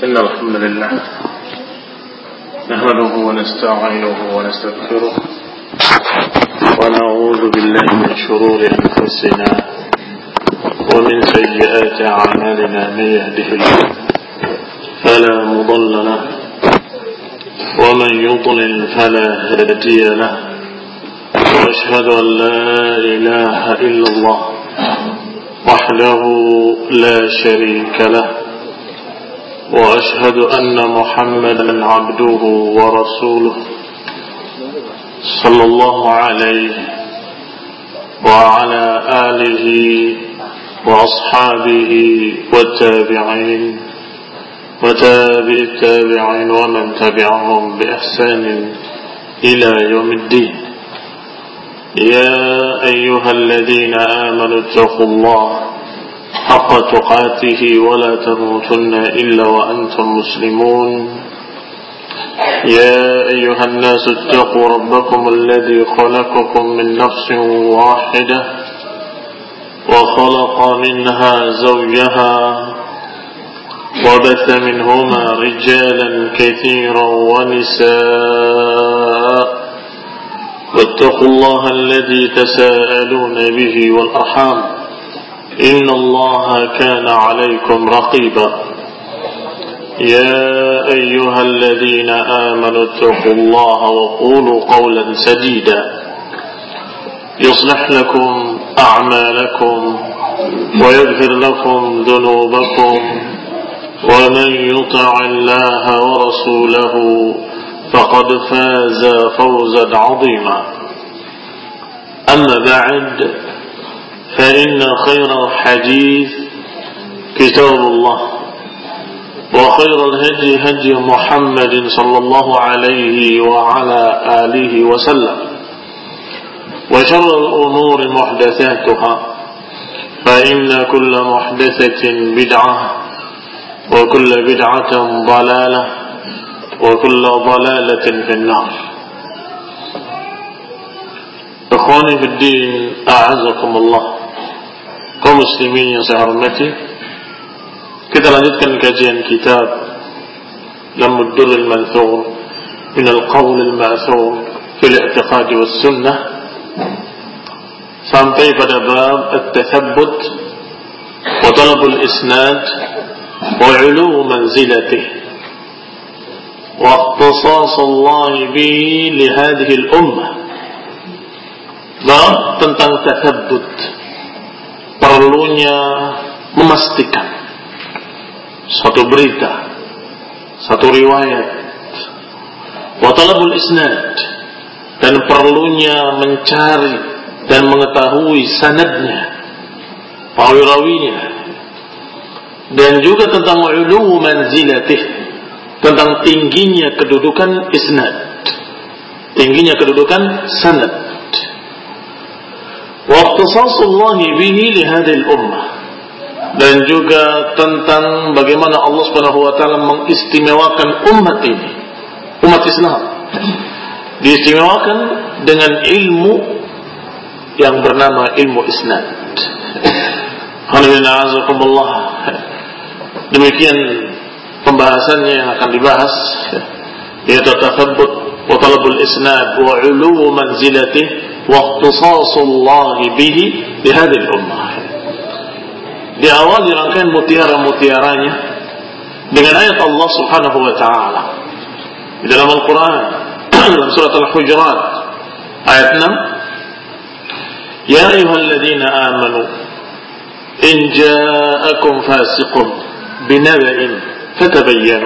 إن الحمد لله نحمده ونستعينه ونستغفره ونعوذ بالله من شرور أنفسنا ومن سيئات أعمالنا. من يهده الله فلا مضل له ومن يضلل فلا هادي له، وأشهد أن لا إله إلا الله وحده لا شريك له، وأشهد أن محمدا عبده ورسوله صلى الله عليه وعلى آله وأصحابه والتابعين وتابع التابعين ومن تبعهم بإحسان إلى يوم الدين. يا أيها الذين آمنوا اتقوا الله حق تقاته ولا تموتن إلا وأنتم مسلمون. يا أيها الناس اتقوا ربكم الذي خلقكم من نفس واحدة وخلق منها زوجها وبث منهما رجالا كثيرا ونساء، واتقوا الله الذي تساءلون به والأرحام إن الله كان عليكم رقيبا. يا أيها الذين آمنوا اتقوا الله وقولوا قولا سديدا يصلح لكم أعمالكم ويغفر لكم ذنوبكم، ومن يطع الله ورسوله فقد فاز فوزا عظيما. أما بعد، فإن خير الحديث كتاب الله، وخير الهدي هدي محمد صلى الله عليه وعلى آله وسلم، وشر الأمور محدثاتها، فإن كل محدثة بدعة وكل بدعة ضلالة وكل ضلالة في النار. Ikhwani fi din, a'azakumullah, kaum muslimin yang saya hormati, kita lanjutkan kajian kitab Lamud Durrul Manthur min al-Qawl al-Ma'thur fi al-I'tiqad was Sunnah, sampai pada bab at-tathabbut wa talab al-isnad wa 'ulu manzilatihi wa ikhtisas Allah bihi li hadhihi al-ummah. Bab tentang tathabbut, perlunya memastikan satu berita, satu riwayat, wa talabul isnad, dan perlunya mencari dan mengetahui sanadnya, perawi-rawinya, dan juga tentang ulu manzilatih, tentang tingginya kedudukan isnad, tingginya kedudukan sanad, wa ikhtisasullahi bihi li hadhihi al-ummah, dan juga tentang bagaimana Allah Subhanahu wa taala mengistimewakan umat ini, umat Islam diistimewakan dengan ilmu yang bernama ilmu isnad. Alhamdulillah. Demikian pembahasannya yang akan dibahas, yaitu tathabbut wa talabul isnad wa 'ulu manzilatihi wa ikhtisasullah bihi li hadhihi al-ummah. Di awal rangkaian mutiara-mutiaranya dengan ayat Allah Subhanahu wa taala di dalam Al-Qur'an dalam surat Al-Hujurat ayat 6, ya ayyuhalladzina amanu in ja'akum fasiqun binaba'in fatabayyanu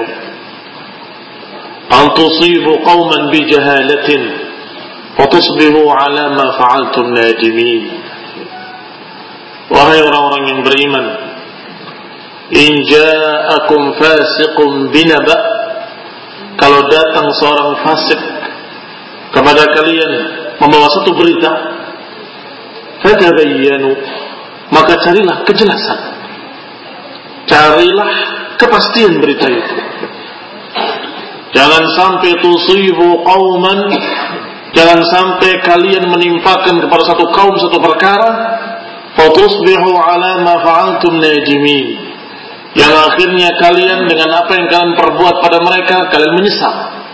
an tusibu qauman bijahalatin fatusbihu ala ma fa'altum nadimin. Wahai orang-orang yang beriman, in ja'akum fasiqun binaba', kalau datang seorang fasik kepada kalian membawa satu berita, fatabayyanu, maka carilah kejelasan, carilah kepastian berita itu. Jangan sampai tusibu qauman, jangan sampai kalian menimpakan kepada satu kaum satu perkara, fatusbihu ala ma fa'altum nadimin, yang akhirnya kalian dengan apa yang kalian perbuat pada mereka kalian menyesal.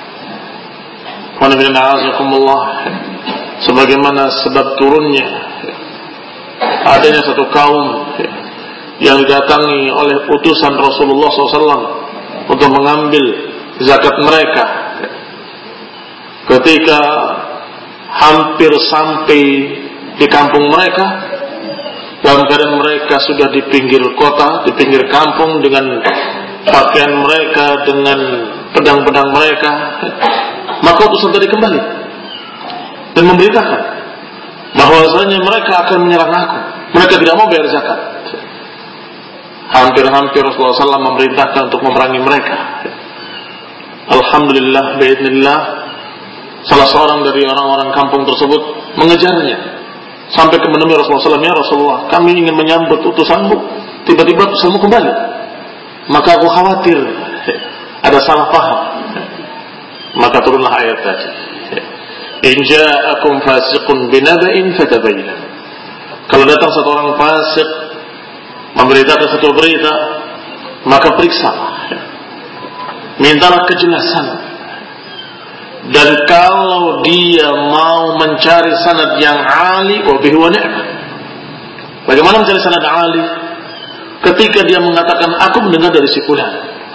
Sebagaimana sebab turunnya adanya satu kaum yang didatangi oleh utusan Rasulullah SAW untuk mengambil zakat mereka. Ketika hampir sampai di kampung mereka, dalam keadaan mereka sudah di pinggir kota, di pinggir kampung, dengan pakaian mereka, dengan pedang-pedang mereka, maka utusan tadi kembali dan memberitakan bahwasanya mereka akan menyerang aku. Mereka tidak mau bayar zakat. Hampir-hampir Rasulullah SAW memerintahkan untuk memerangi mereka. Alhamdulillah, biidznillah, salah seorang dari orang-orang kampung tersebut mengejarnya sampai ke menemui Rasulullah SAW. Ya Rasulullah, kami ingin menyambut utusanmu, tiba-tiba utusanmu kembali. Maka aku khawatir ada salah paham. Maka turunlah ayat tadi, in ja'akum fasiqun binaba'in fatabayyanu. Kalau datang satu orang fasik memberitakan satu berita, maka periksa, mintalah kejelasan. Dan kalau dia mau mencari sanad yang ali, wa bihi wa ni'mah. Bagaimana mencari sanad ali? Ketika dia mengatakan aku mendengar dari si fulan,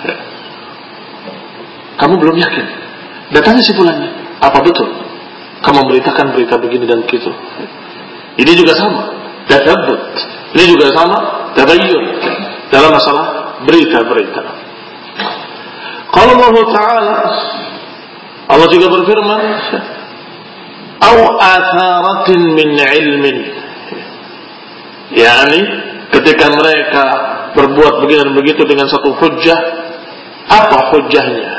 kamu belum yakin, datangi si fulannya, apa betul kamu memberitakan berita begini dan begitu? Ini juga sama, tadabbut. Ini juga sama, tabayyun dalam masalah berita-berita. Qala Allah Ta'ala, Allah juga berfirman, "Au atharatin min ilmin." Yani ketika mereka berbuat begini dan begitu dengan satu hujjah, apa hujjahnya?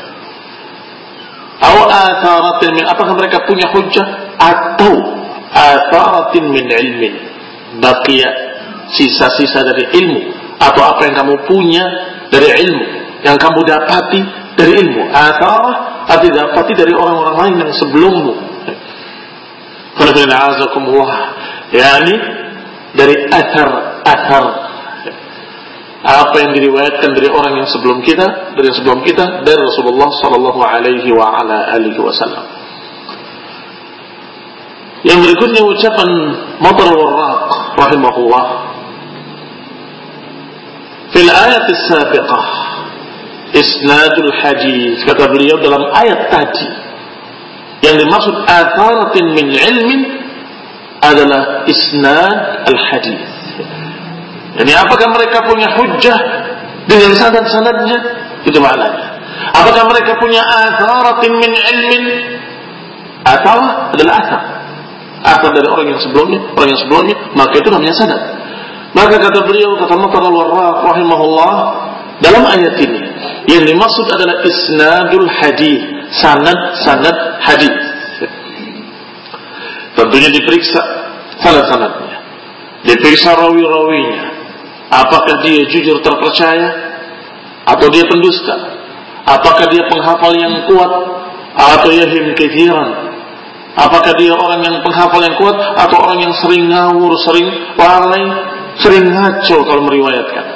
Au atharatin min, apakah mereka punya hujjah? Atau atharatin min ilmin, baqiya, sisa-sisa dari ilmu, atau apa yang kamu punya dari ilmu, yang kamu dapati dari ilmu. Atharah atau didapati dari orang-orang lain yang sebelummu. Yani dari athar, apa yang diriwayatkan dari orang yang sebelum kita, dari Rasulullah sallallahu alaihi wa ala alihi wasallam. Yang berikutnya ucapan Matar Warraq rahimahullah fil ayat as-sabiqah isnadul hadis. Kata beliau dalam ayat tadi, yang dimaksud atharatin min ilmin adalah isnad al-hadis. Yani apakah mereka punya hujjah dengan sanad-sanadnya? Itu maknanya. Apakah mereka punya atharatin min ilmin? Atau adalah athar dari orang yang sebelumnya, maka itu namanya sanad. Maka kata beliau, kata Matar al-Warraq rahimahullah, dalam ayat ini yang dimaksud adalah isnadul hadis, sanad hadis. Tentunya diperiksa sanad-sanadnya, diperiksa rawi-rawinya, apakah dia jujur terpercaya atau dia pendusta, apakah dia penghafal yang kuat atau yahim katsiran, apakah dia orang yang penghafal yang kuat atau orang yang sering ngawur, sering lalai, sering ngaco kalau meriwayatkan.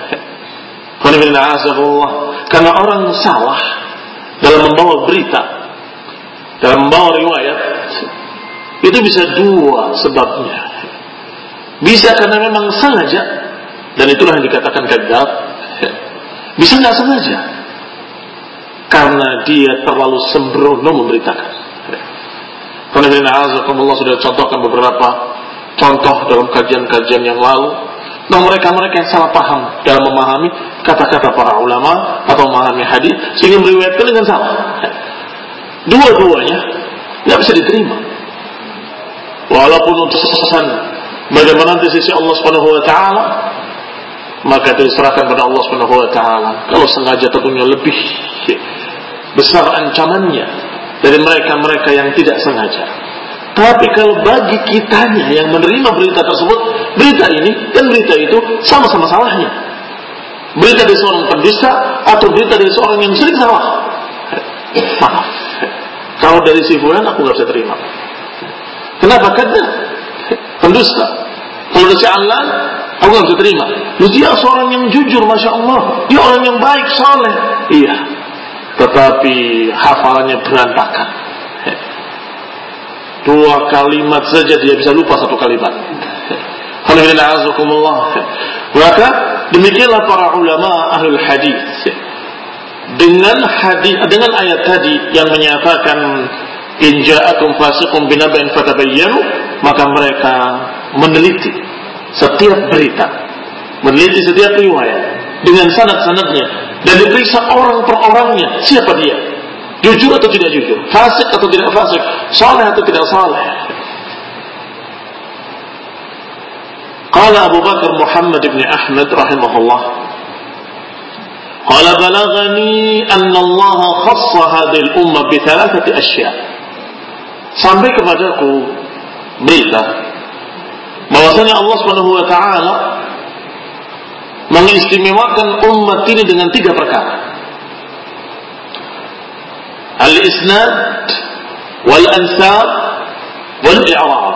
Karena orang salah dalam membawa berita, dalam membawa riwayat, itu bisa dua sebabnya. Bisa karena memang sengaja, dan itulah yang dikatakan kadzdzab. Bisa nggak sengaja, karena dia terlalu sembrono memberitakan. Karena Allah sudah contohkan beberapa contoh dalam kajian-kajian yang lalu. Nah, mereka-mereka yang salah paham dalam memahami kata-kata para ulama atau memahami hadis sehingga meriwayatkan dengan salah. Dua-duanya nggak bisa diterima. Walaupun utusan bagaimana di sisi Allah Subhanahu Wa Taala, maka diserahkan pada Allah Subhanahu Wa Taala. Kalau sengaja tentunya lebih besar ancamannya dari mereka-mereka yang tidak sengaja. Tapi kalau bagi kitanya yang menerima berita tersebut, berita ini dan berita itu sama-sama salahnya. Berita dari seorang pendusta atau berita dari seorang yang sering salah. Maaf, kalau dari si fulan aku nggak bisa terima. Kenapa? Karena pendusta. Kalau dari si Alan aku nggak bisa terima. Dia seorang yang jujur, Masya Allah. Dia orang yang baik, soleh. Iya. Tetapi hafalannya berantakan. 2 kalimat saja dia bisa lupa 1 kalimat. Maka demikianlah para ulama ahlul hadis. Dengan ayat tadi yang menyatakan in ja'akum fasiqun binaba'in fatabayyanu, maka mereka meneliti setiap berita, meneliti setiap riwayat dengan sanad-sanadnya dan diperiksa orang per orangnya, siapa dia, jujur atau tidak jujur, fasik atau tidak fasik, saleh atau tidak saleh. Qala Abu Bakar Muhammad ibn Ahmad rahimahullah, qala balagani anna Allah khassa hadhihi al-ummah bi 3 asya'. Sampai kepadaku berita bahwasanya Allah Subhanahu wa taala mengistimewakan umat ini dengan 3 perkara. Al-isnad wal ansab wal i'rab.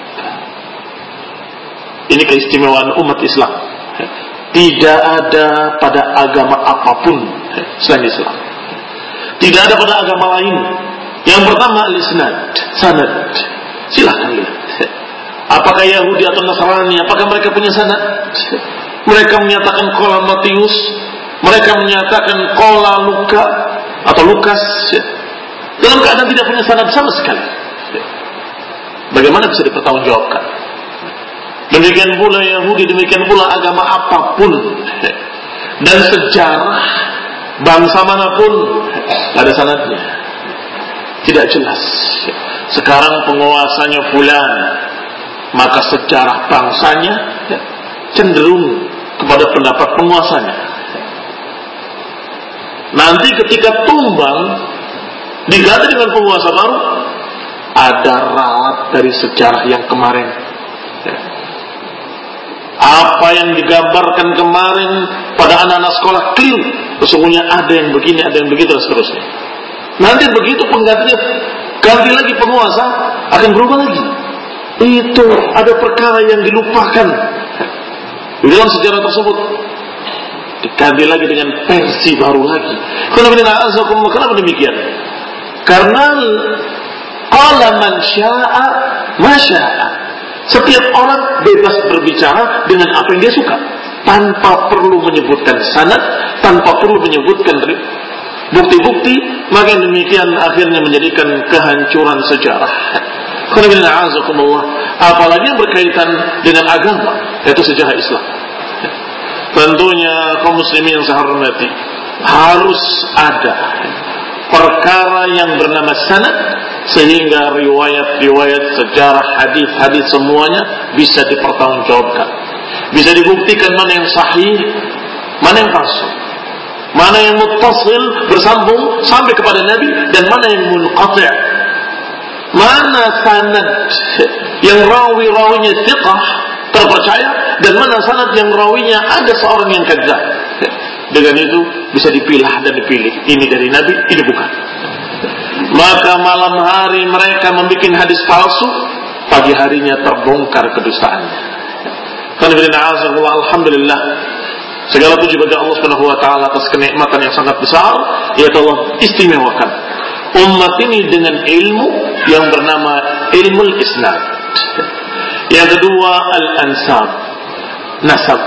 Ini keistimewaan umat Islam. Tidak ada pada agama apapun selain Islam. Tidak ada pada agama lain. Yang pertama al-isnad, sanad. Silahkan lihat. Apakah Yahudi atau Nasrani, apakah mereka punya sanad? Mereka menyatakan qala Matius, mereka menyatakan qala Luka atau Lukas, dalam keadaan tidak punya sanad sama sekali. Bagaimana bisa dipertanggungjawabkan? Demikian pula Yahudi, demikian pula agama apapun dan sejarah bangsa manapun ada sanadnya, tidak jelas. Sekarang penguasanya fulan, maka sejarah bangsanya cenderung kepada pendapat penguasanya. Nanti ketika tumbang diganti dengan penguasa baru, ada ralat dari sejarah yang kemarin. Apa yang digambarkan kemarin pada anak-anak sekolah keliru. Sesungguhnya ada yang begini, ada yang begitu dan seterusnya. Nanti begitu penggantinya ganti lagi penguasa, akan berubah lagi. Itu ada perkara yang dilupakan di dalam sejarah tersebut, diganti lagi dengan versi baru lagi. Kenapa demikian? Karena qala man syaa ma syaa. Setiap orang bebas berbicara dengan apa yang dia suka, tanpa perlu menyebutkan sanad, tanpa perlu menyebutkan bukti-bukti. Maka demikian akhirnya menjadikan kehancuran sejarah. Apalagi yang berkaitan dengan agama, yaitu sejarah Islam. Tentunya kaum muslimin yang saya hormati, harus ada perkara yang bernama sanad, sehingga riwayat-riwayat sejarah, hadis-hadis semuanya bisa dipertanggungjawabkan, bisa dibuktikan mana yang sahih, mana yang palsu, mana yang muttasil bersambung sampai kepada Nabi, dan mana yang munqati', mana sanad yang rawi-rawinya thiqah terpercaya, dan mana sanad yang rawinya ada seorang yang kadzdzab. Dengan itu bisa dipilah dan dipilih, ini dari Nabi, ini bukan. Maka malam hari mereka membuat hadis palsu, pagi harinya terbongkar kedustaannya. Alhamdulillah, segala puji bagi Allah Subhanahu wa taala atas kenikmatan yang sangat besar, yaitu Allah istimewakan umat ini dengan ilmu yang bernama ilmul isnad. Yang kedua al-ansab, nasab.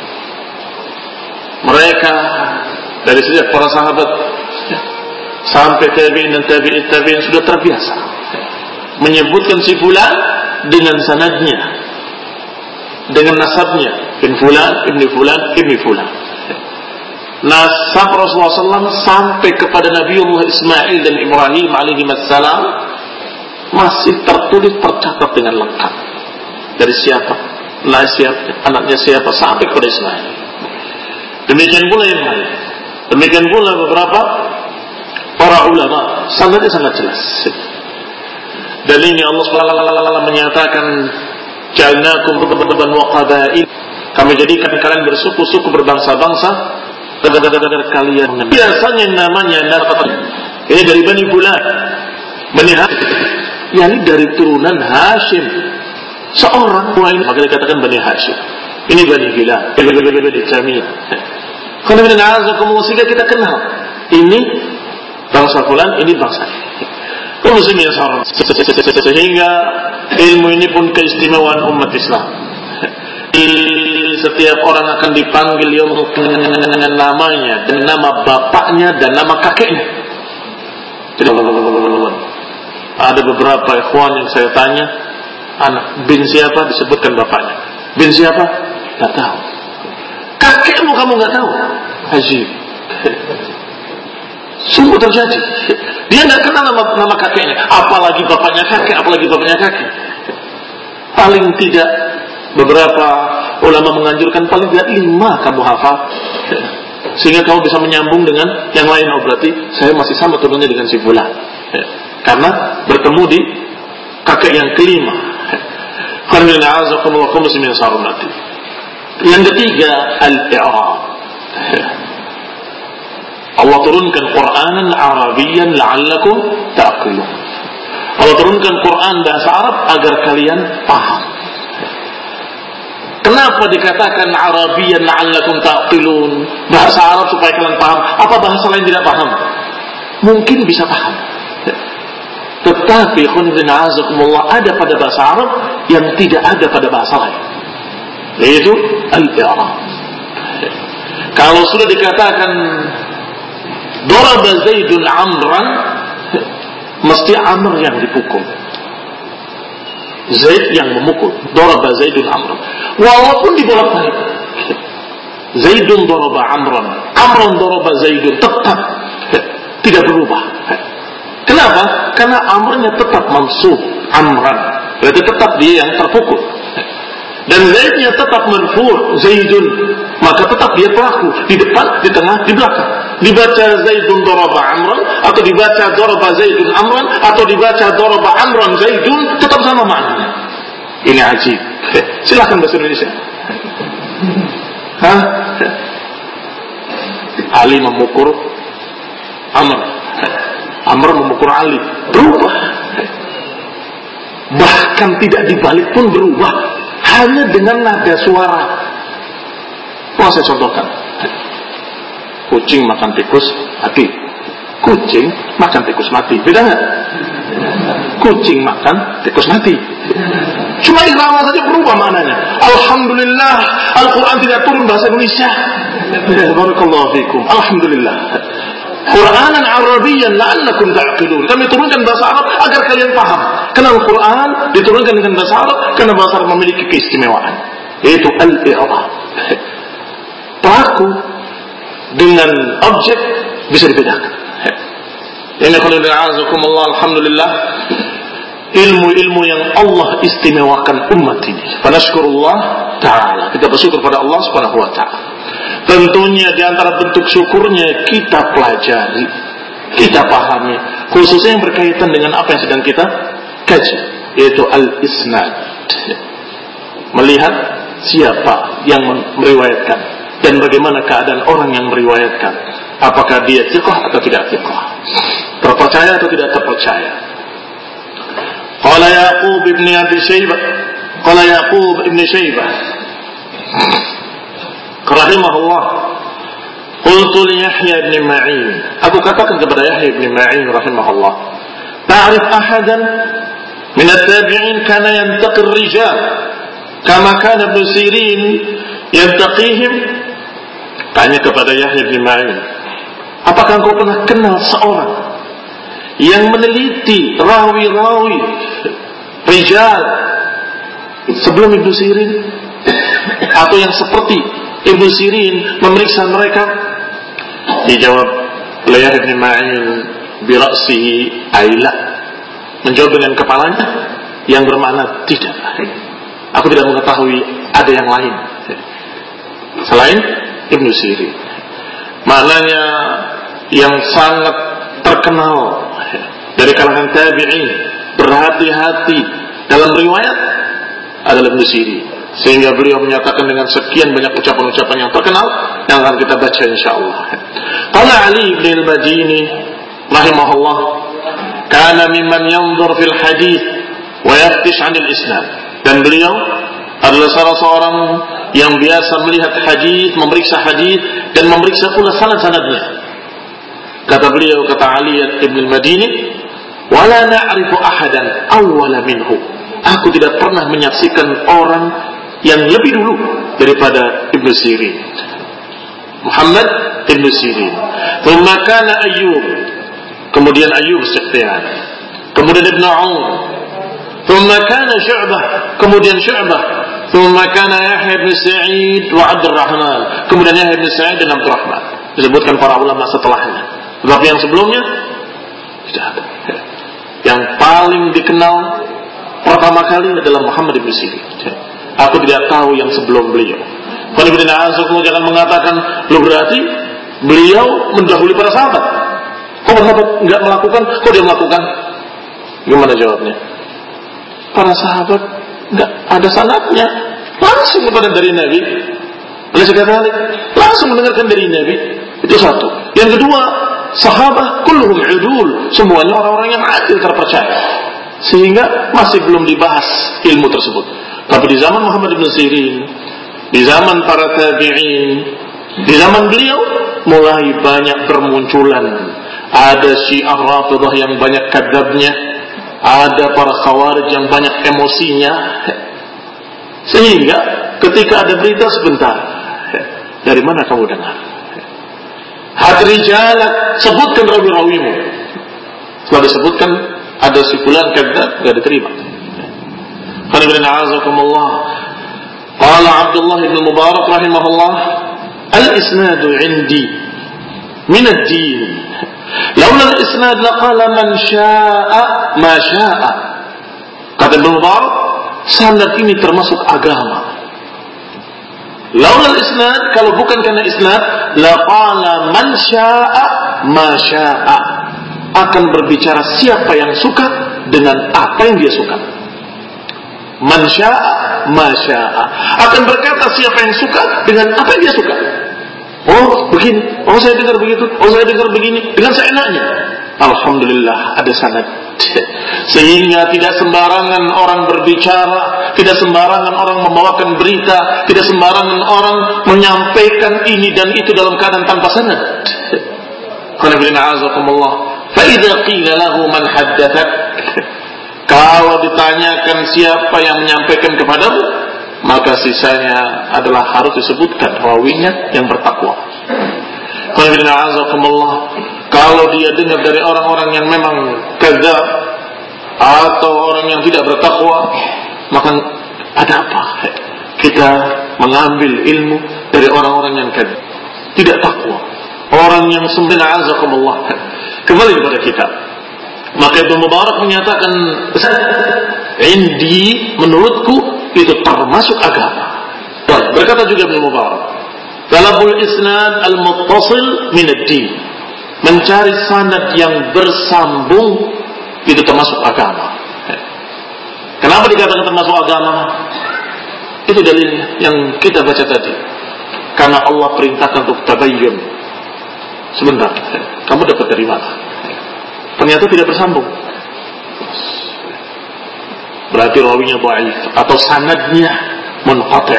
Mereka dari sejak para sahabat sampai tabi'in dan tabi'in sudah terbiasa menyebutkan si fulan dengan sanadnya, dengan nasabnya, bin fulan, ibni fulan, ibni fulan. Nasab Rasulullah SAW sampai kepada Nabiullah Ismail dan Ibrahim alaihissalam masih tertulis, tercatat dengan lengkap. Dari siapa, anaknya siapa, sampai kepada Ismail. Demikian pula yang lain. Demikian pula beberapa para ulama, sanadnya sangat jelas. Dan ini Allah SWT menyatakan, "Ja'alnakum shu'uban wa qabail." Kami jadikan kalian bersuku-suku, berbangsa-bangsa, agar kalian. Biasanya namanya ini dari Bani Fulan, Bani Hashim, yakni dari turunan Hashim. Seorang maka dikatakan Bani Hashim. Ini Bani Hilal, Bani Jamil. Sehingga kita kenal ini bangsa fulan, ini bangsa muslimin seorang. Sehingga ilmu ini pun keistimewaan umat Islam. Setiap orang akan dipanggil dengan namanya, dan nama bapaknya dan nama kakeknya. Jadi ada beberapa ikhwan yang saya tanya, anak bin siapa, disebutkan bapaknya. Bin siapa? Tak tahu. Kakekmu kamu nggak tahu? Ajib. Sungguh terjadi. Dia nggak kenal nama kakeknya, apalagi bapaknya kakek, Paling tidak beberapa ulama menganjurkan paling tidak 5 kamu hafal, sehingga kamu bisa menyambung dengan yang lain. Oh berarti saya masih sama turunnya dengan si fulan, karena bertemu di kakek yang kelima. Yang ketiga, al-i'rab. Allah turunkan Qur'anan Arabiyan la'allakum ta'qilun. Allah turunkan Quran bahasa Arab agar kalian paham. Kenapa dikatakan Arabiyan la'allakum ta'qilun? Bahasa Arab supaya kalian paham. Apa bahasa lain tidak paham? Mungkin bisa paham. Tetapi ada pada bahasa Arab yang tidak ada pada bahasa lain, yaitu al-i'rab. Kalau sudah dikatakan daraba Zaidun Amran, mesti Amr yang dipukul, Zaid yang memukul. Daraba Zaidun Amran, walaupun dibolak-balik. Zaidun daraba Amran, Amran daraba Zaidun, tetap tidak berubah. Kenapa? Karena Amrnya tetap mansub, Amran, berarti tetap dia yang terpukul. Dan Zaidnya tetap marfu', Zaidun, maka tetap dia pelaku, di depan, di tengah, di belakang. Dibaca Zaidun daraba Amran, atau dibaca daraba Zaidun Amran, atau dibaca daraba Amran Zaidun, tetap sama maknanya. Ini ajib. Silakan bahasa Indonesia. Ali memukul Amr, Amr memukul Ali, berubah. Bahkan tidak dibalik pun berubah, hanya dengan nada suara. Mau saya contohkan. Kucing makan tikus mati, kucing makan tikus mati, beda nggak? Kucing makan tikus mati, cuma irama saja berubah maknanya. Alhamdulillah, Al-Quran tidak turun bahasa Indonesia. Barakallahu fikum. Alhamdulillah. Qur'anan Arabiyan la'allakum ta'qilun. Kami turunkan bahasa Arab agar kalian paham. Karena Al-Quran diturunkan dengan bahasa Arab karena bahasa Arab memiliki keistimewaan, yaitu al-i'rab. Pelaku dengan objek bisa dibedakan. Ini alhamdulillah, ilmu-ilmu yang Allah istimewakan umat ini. Fanashkurullah ta'ala. Kita bersyukur pada Allah subhanahu wa ta'ala. Tentunya di antara bentuk syukurnya kita pelajari, kita pahami, khususnya yang berkaitan dengan apa yang sedang kita kaji, yaitu al-isnad. Melihat siapa yang meriwayatkan dan bagaimana keadaan orang yang meriwayatkan, apakah dia thiqah atau tidak thiqah, terpercaya atau tidak terpercaya. Qala Yaqub ibn Abi Shaybah, qala Yaqub ibn Shaybah rahimahullah, qultu li Yahya ibn Ma'in, aku katakan kepada Yahya ibn Ma'in rahimahullah, ta'rif ahadan min at-tabi'in kana yantaqi ar-rijal kama kana Ibn Sirin yantaqihim? Tanya kepada Yahya ibn Ma'in, apakah engkau pernah kenal seorang yang meneliti rawi-rawi rijal sebelum Ibn Sirin, atau yang seperti Ibn Sirin memeriksa mereka? Dijawab oleh Yahya ibn Ma'in bira'sihi aila, menjawab dengan kepalanya, yang bermakna tidak, aku tidak mengetahui ada yang lain selain Ibn Sirin. Maknanya yang sangat terkenal dari kalangan tabi'in, berhati-hati dalam riwayat adalah Ibn Sirin, sehingga beliau menyatakan dengan sekian banyak ucapan-ucapan yang terkenal yang akan kita baca insyaallah. Qala Ali bin al-Madini rahimahullah, kana mimman yanzur fil hadith wa yaftish 'an al-isnad. Dan beliau adalah salah seorang yang biasa melihat hadis, memeriksa hadis dan memeriksa pula sanad-sanadnya. Kata beliau, kata Ali ibn al-Madini, "Wala na'rifu ahadan awwala minhu." Aku tidak pernah menyaksikan orang yang lebih dulu daripada Ibnu Sirin. Muhammad ibn Sirin. Thumma kana Ayyub. Kemudian Ayyub As-Sikhtiyani. Kemudian Ibnu Aun. Thumma kana Syu'bah. Kemudian Syu'bah. Thumma kana Yahya bin Sa'id wa Abdurrahman. Kemudian Yahya bin Sa'id dan Abdurrahman. Disebutkan para ulama setelahnya. Tetapi yang sebelumnya tidak ada. Yang paling dikenal pertama kali adalah Muhammad bin Sirin. Aku tidak tahu yang sebelum beliau. Kalau jangan mengatakan, lo berarti beliau mendahului para sahabat. Kok sahabat enggak melakukan, kok dia melakukan? Gimana jawabnya? Para sahabat enggak ada sanadnya, langsung mendengar dari Nabi. Oleh sebab itu, langsung mendengarkan dari Nabi. Itu satu. Yang kedua, sahabat kulluhum udul, semuanya orang-orang yang adil, terpercaya. Sehingga masih belum dibahas ilmu tersebut. Tapi di zaman Muhammad bin Sirin, di zaman para tabi'in, di zaman beliau mulai banyak bermunculan. Ada Syiah Rafidhah yang banyak kadzabnya, ada para Khawarij yang banyak emosinya. Sehingga ketika ada berita sebentar, dari mana kamu dengar? Hati rijalak, sebutkan rawi-rawimu. Setelah disebutkan ada si fulan kadzab, enggak diterima. Qanibina azakumullah. Qala Abdullah ibn Mubarak rahimahullah, al-isnadu 'indi min ad-din. Laula al-isnad laqala man syaa'a ma syaa'a. Kata Ibn Mubarak, sanad ini termasuk agama. Laula al-isnad, kalau bukan karena isnad, laqala man syaa'a ma syaa'a. Akan berbicara siapa yang suka dengan apa yang dia suka. Man syaa ma syaa. Akan berkata siapa yang suka dengan apa yang dia suka. Oh begini, oh saya dengar begitu, oh saya dengar begini, dengan seenaknya. Alhamdulillah ada sanad. Sehingga tidak sembarangan orang berbicara, tidak sembarangan orang membawakan berita, tidak sembarangan orang menyampaikan ini dan itu dalam keadaan tanpa sanad. Qanibina azakumullah. Fa idza qila lahu man haddatsak, kalau ditanyakan siapa yang menyampaikan kepadamu, maka sisanya adalah harus disebutkan rawinya yang bertakwa. Kalau dia dengar dari orang-orang yang memang kadzab atau orang yang tidak bertakwa, maka ada apa? Kita mengambil ilmu dari orang-orang yang kadzab, tidak takwa, orang yang sembunyi. Kembali kepada kita. Maka Ibnu Mubarak menyatakan, indi, menurutku itu termasuk agama. Berkata juga Ibnu Mubarak, talabul isnad al-muttasil min ad-din. Mencari sanad yang bersambung itu termasuk agama. Kenapa dikatakan termasuk agama? Itu dalilnya yang kita baca tadi. Karena Allah perintahkan untuk tabayyun. Sebentar, kamu dapat dari mana? Ternyata tidak bersambung. Berarti rawinya dhaif atau sanadnya munqati'.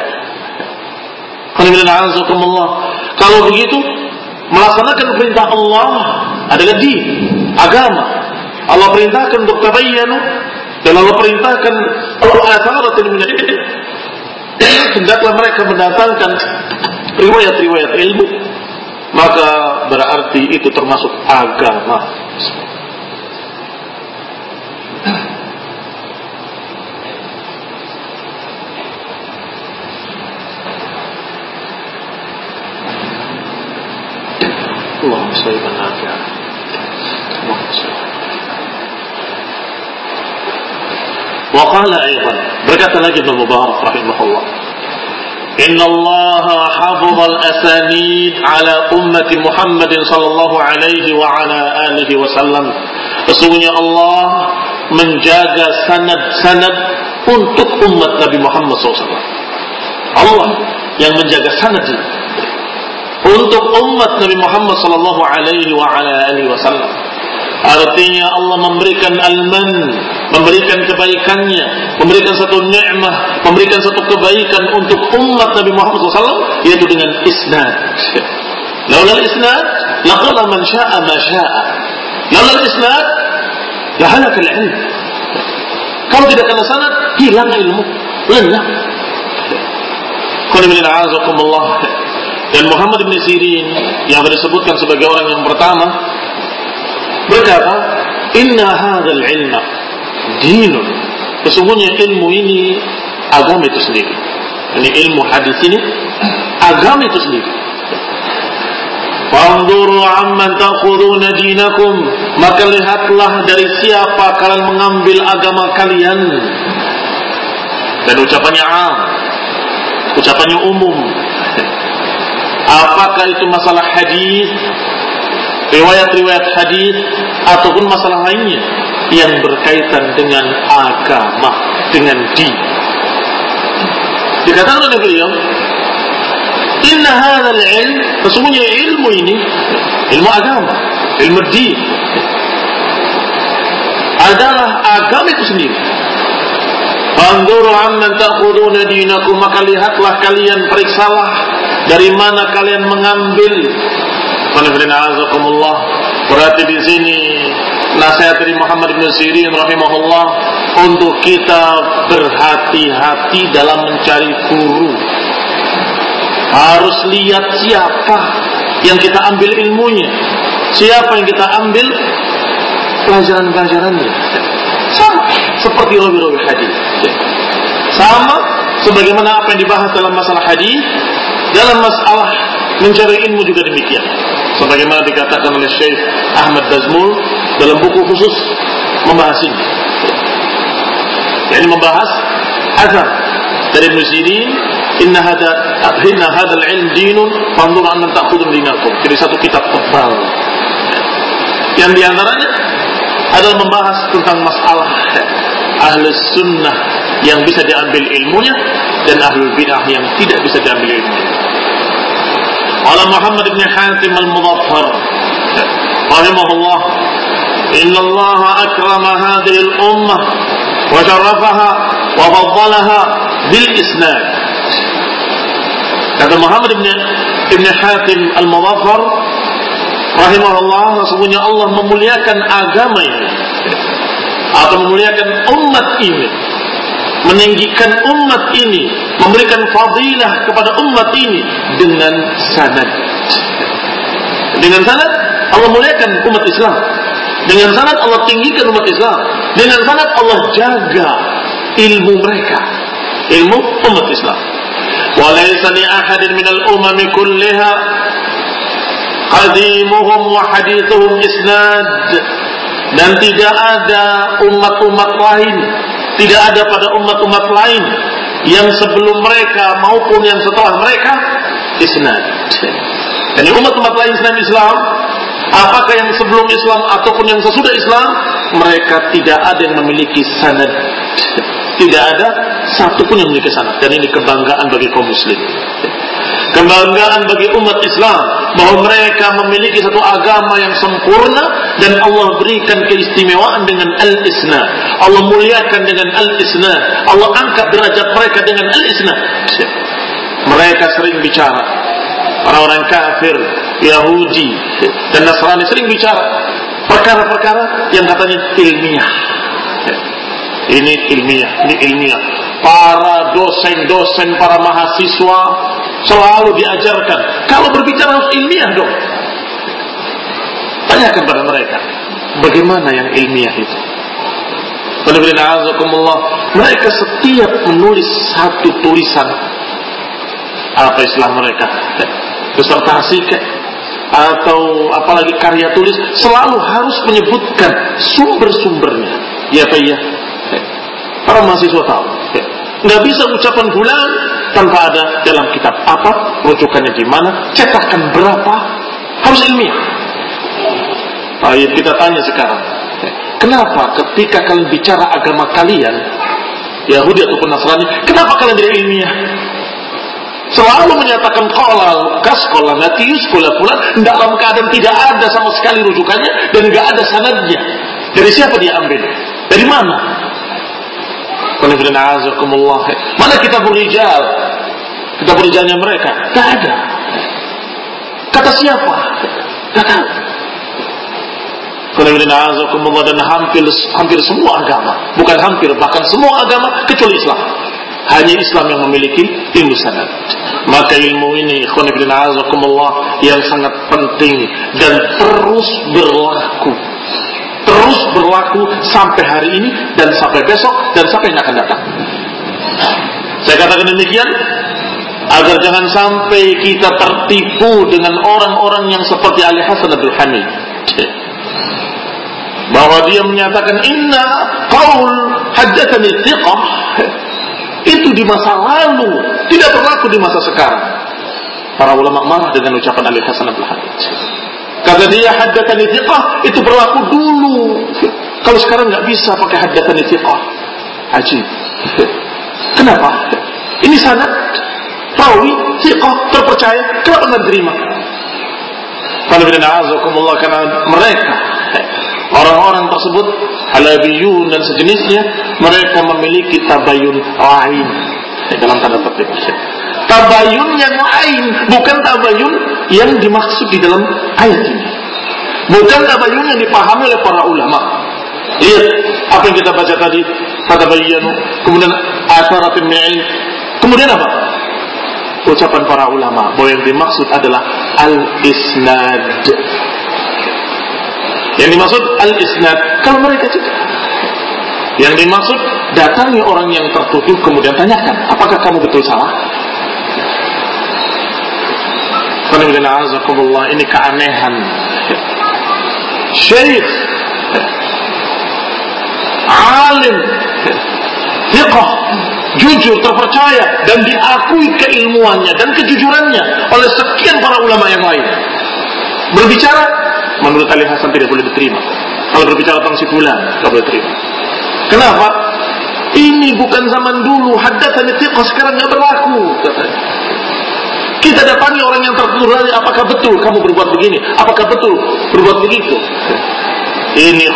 Kalau begitu, melaksanakan perintah Allah adalah din, agama. Allah perintahkan untuk tabayyanu, dan Allah perintahkan al-atharatin min al-ilm. Hendaklah mereka mendatangkan riwayat-riwayat ilmu, maka berarti itu termasuk agama. Allahumma shalli ala nabiyyina wa qala aidan, berkata lagi Ibnu Mubarak rahimahullah, inna Allah hafadha al-asanid ala ummati Muhammad sallallahu alaihi wa ala alihi wa sallam. Sesungguhnya Allah menjaga sanad-sanad untuk umat Nabi Muhammad SAW. Allah yang menjaga sanad untuk umat Nabi Muhammad sallallahu alaihi wa ala alihi wasallam. Artinya Allah memberikan al-man, memberikan kebaikannya, memberikan satu nikmah, memberikan satu kebaikan untuk umat Nabi Muhammad SAW, yaitu dengan isnad. Laula al-isnad laqala man syaa ma syaa. Laula al-isnad la halaka al-ilm. Kalau tidak kena sanad, hilang ilmu, lenyap. Qul inna a'azakumullah. Dan Muhammad bin Sirin yang disebutkan sebagai orang yang pertama berkata, inna hadzal ilma dinun. Sesungguhnya ilmu ini agama itu sendiri. Ini ilmu hadis ini agama itu sendiri. Fanzuru amman ta'khuduna dinakum, maka lihatlah dari siapa kalian mengambil agama kalian. Dan ucapannya am, ucapannya umum. Apakah itu masalah hadis, riwayat-riwayat hadis, ataupun masalah lainnya yang berkaitan dengan agama, dengan din. Dikatakan oleh beliau, inna hadzal ilm, sesungguhnya ilmu ini, ilmu agama, ilmu din, adalah agama itu sendiri. Fanzuru amman ta'khuduna dinakum, maka lihatlah kalian, periksalah dari mana kalian mengambil. Berarti di sini nasihat dari Muhammad bin Sirin rahimahullah untuk kita berhati-hati dalam mencari guru. Harus lihat siapa yang kita ambil ilmunya, siapa yang kita ambil pelajaran-pelajarannya. Sama seperti rawi-rawi hadis. Sama sebagaimana apa yang dibahas dalam masalah hadis, dalam masalah mencari ilmu juga demikian. Sebagaimana dikatakan oleh Syekh Ahmad Bazmul dalam buku khusus membahas ini. Yani membahas azab dari Ibnu Sirin, inna hadzal ilm dinun fanzur amman ta'khudun dinakum. Jadi satu kitab tebal. Yang diantaranya adalah membahas tentang masalah ahlus sunnah yang bisa diambil ilmunya dan ahlul bid'ah yang tidak bisa diambil ilmunya. Qala Muhammad bin Hatim al-Mudhaffar rahimahullah, inna Allah akrama hadhihi al-ummah wa syarrafaha wa faddalaha bil isnad. Kata Muhammad bin Hatim al-Mudhaffar rahimahullah, sesungguhnya Allah memuliakan agama ini atau memuliakan umat ini, meninggikan umat ini, memberikan fadilah kepada umat ini dengan sanad. Dengan sanad Allah muliakan umat Islam. Dengan sanad Allah tinggikan umat Islam. Dengan sanad Allah jaga ilmu mereka, ilmu umat Islam. Wa laysa li ahadin minal umami kulliha qadimuhum wa hadithuhum isnad. Dan tidak ada umat-umat lain, tidak ada pada umat-umat lain yang sebelum mereka maupun yang setelah mereka isnad. Jadi umat-umat lain selain Islam, apakah yang sebelum Islam ataupun yang sesudah Islam, mereka tidak ada yang memiliki sanad. Tidak ada satupun yang memiliki sanad. Dan ini kebanggaan bagi kaum muslim, kebanggaan bagi umat Islam bahwa mereka memiliki satu agama yang sempurna dan Allah berikan keistimewaan dengan al-isnad. Allah muliakan dengan al-isnad. Allah angkat derajat mereka dengan al-isnad. Mereka sering bicara, orang-orang kafir, Yahudi dan Nasrani sering bicara perkara-perkara yang katanya ilmiah. Ini ilmiah, ini ilmiah. Para dosen-dosen, para mahasiswa selalu diajarkan, kalau berbicara harus ilmiah dong. Tanyakan pada mereka, bagaimana yang ilmiah itu? Mereka setiap menulis satu tulisan, apa istilah mereka, disertasi atau apalagi karya tulis, selalu harus menyebutkan sumber-sumbernya. Ya Pak ya, para mahasiswa tahu. Nggak bisa ucapan bulan tanpa ada dalam kitab apa, rujukannya di mana, cetakan berapa, harus ilmiah. Baik, kita tanya sekarang, kenapa ketika kalian bicara agama kalian, Yahudi ataupun Nasrani, kenapa kalian tidak ilmiah? selalu menyatakan qala kas, qala Matius, qala fulan, dalam keadaan tidak ada sama sekali rujukannya dan tidak ada sanadnya. Dari siapa dia ambil? Dari mana? Mana kitabul rijal? Kitabul rijalnya mereka? Tak ada. Kata siapa? Tak tahu. Dan hampir semua agama, bukan hampir, bahkan semua agama kecuali Islam, hanya Islam yang memiliki ilmu sanad. Maka ilmu ini yang sangat penting dan terus berlaku sampai hari ini dan sampai besok dan sampai yang akan datang. Saya katakan demikian agar jangan sampai kita tertipu dengan orang-orang yang seperti Ali Hasan Abdul Hamid, bahwa dia menyatakan inna qaul haddatsani thiqah itu di masa lalu, tidak berlaku di masa sekarang. Para ulama marah dengan ucapan Ali Hasan Abdul Hamid. Kata dia haddatsani thiqah itu berlaku dulu. Kalau sekarang nggak bisa pakai haddatsani thiqah. Ajib. Kenapa? Ini sanad rawi thiqah terpercaya, kenapa nggak diterima? Karena mereka orang-orang tersebut halabiyun dan sejenisnya, mereka memiliki tabayun lain dalam tanda petik. Tabayun yang lain, bukan tabayun yang dimaksud di dalam ayat ini, bukan tabayun yang dipahami oleh para ulama. Lihat apa yang kita baca tadi, fatabayyanu, kemudian atharatin mi'in, kemudian apa? Ucapan para ulama bahwa yang dimaksud adalah al-isnad. Yang dimaksud al-isnad, kalau mereka tidak. Yang dimaksud datangi orang yang tertuduh kemudian tanyakan, apakah kamu betul salah? Ini keanehan. Syekh, alim, thiqah, jujur, terpercaya dan diakui keilmuannya dan kejujurannya oleh sekian para ulama yang lain, berbicara menurut Ali Hasan tidak boleh diterima. Kalau berbicara tentang si fulan tidak boleh diterima. Kenapa? Ini bukan zaman dulu, haddatsani thiqah sekarang tidak berlaku. Kita datangi orang yang tertuduh, apakah betul kamu berbuat begini? Apakah betul berbuat begitu? Ini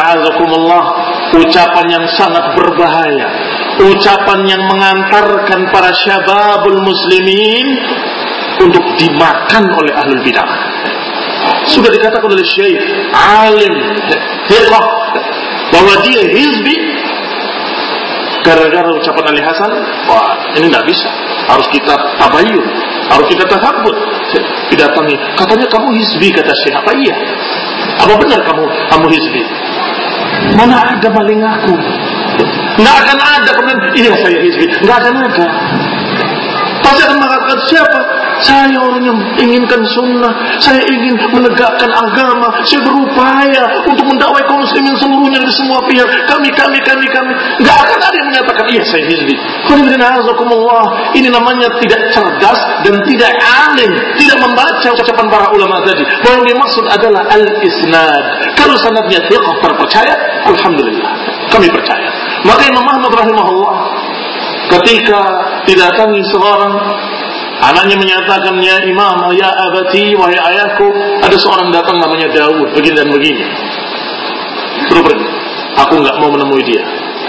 ucapan yang sangat berbahaya, ucapan yang mengantarkan para syababul muslimin untuk dimakan oleh ahlul bidah. Sudah dikatakan oleh syekh alim thiqah bahwa dia hizbi gara-gara ucapan Ali Hasan. Wah, ini tidak bisa, harus kita tabayyun, harus kita tasabbut. Didatangi, katanya kamu hizbi, kata syekh. Apa iya? Apa benar kamu hizbi? Mana ada maling aku? Nggak akan ada kemudian iya saya hizbi, nggak akan ada. Pasti akan mengatakan siapa? Saya orang yang inginkan sunnah, saya ingin menegakkan agama, saya berupaya untuk mendakwai kaum muslimin seluruhnya dari semua pihak. Kami. Nggak akan ada yang menyatakan iya saya hizbi. Ini namanya tidak cerdas dan tidak alim, tidak membaca ucapan para ulama tadi. Bahwa yang dimaksud adalah al-isnad. Kalau sanadnya thiqah terpercaya, alhamdulillah, kami percaya. Maka Imam Ahmad rahimahullah ketika didatangi seorang, anaknya menyatakan, ya imam, ya abati, wahai ayahku, ada seorang datang namanya Daud, begini dan begini. Suruh pergi, aku nggak mau menemui dia.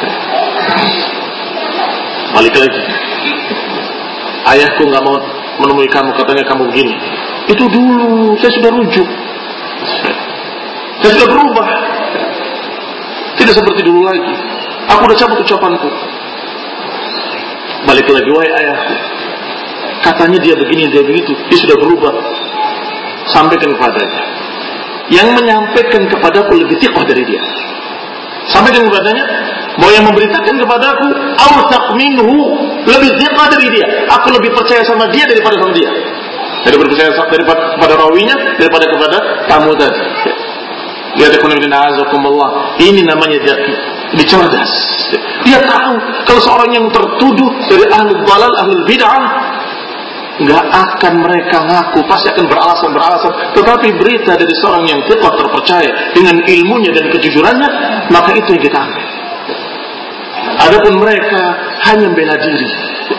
Balik lagi, ayahku nggak mau menemui kamu, katanya kamu begini. Itu dulu, saya sudah rujuk, saya sudah berubah, tidak seperti dulu lagi. Aku udah cabut ucapanku. Balik lagi, wahai ayahku, katanya dia begini, dia begitu, dia sudah berubah. Sampaikan kepadanya. Yang menyampaikan kepadaku lebih thiqah dari dia. Sampaikan kepadanya bahwa yang memberitakan kepadaku awthaq minhu, lebih thiqah dari dia. Aku lebih percaya sama dia daripada sama dia. Daripada percaya pada rawinya, daripada kepada tamu tadi. Lihat ini namanya dia cerdas. Dia tahu kalau seorang yang tertuduh dari ahlul dalal, ahlul bid'ah, nggak akan mereka ngaku, pasti akan beralasan. Tetapi berita dari seorang yang thiqah terpercaya dengan ilmunya dan kejujurannya, maka itu yang kita ambil. Adapun mereka hanya membela diri,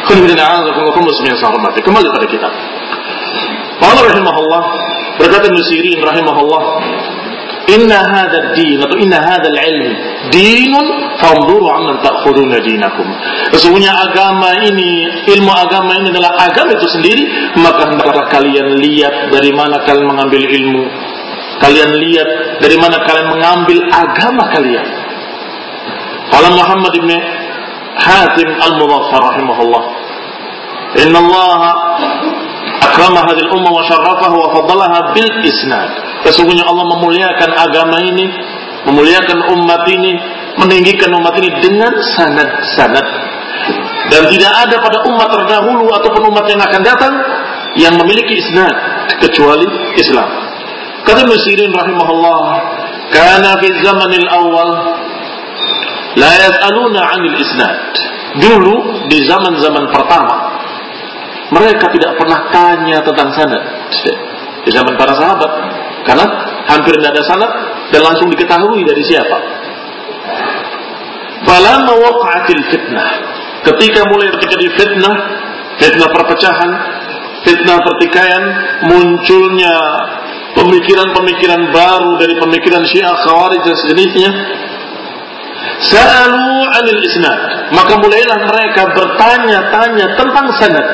Kembali pada kita. Allah rahimahullah berkata Ibnu Sirin rahimahullah, inna hadzal din atau inna hadzal ilm dinun fanzuru amman ta'khuduna dinakum. Sesungguhnya agama ini, ilmu agama ini adalah agama itu sendiri, maka hendaklah kalian lihat dari mana kalian mengambil ilmu. Kalian lihat dari mana kalian mengambil agama kalian. Qala Muhammad bin Hatim al-Mudhaffar rahimahullah, inna Allah akrama hadhihi al-ummah wa syarrafaha wa faddalaha bil isnad. Sesungguhnya Allah memuliakan agama ini, memuliakan umat ini, meninggikan umat ini dengan sanad-sanad. Dan tidak ada pada umat terdahulu ataupun umat yang akan datang yang memiliki isnad kecuali Islam. Kata Ibnu Sirin rahimahullah, kana fi zamanil awal la yas'aluna 'anil isnad. Dulu di zaman-zaman pertama mereka tidak pernah tanya tentang sanad. Di zaman para sahabat, karena hampir tidak ada sanad dan langsung diketahui dari siapa. Falamma waqa'atil fitnah, ketika mulai terjadi fitnah perpecahan, fitnah pertikaian, munculnya pemikiran-pemikiran baru dari pemikiran Syiah, Khawarij dan sejenisnya, sa'alu 'anil isnad, maka mulailah mereka bertanya-tanya tentang sanad.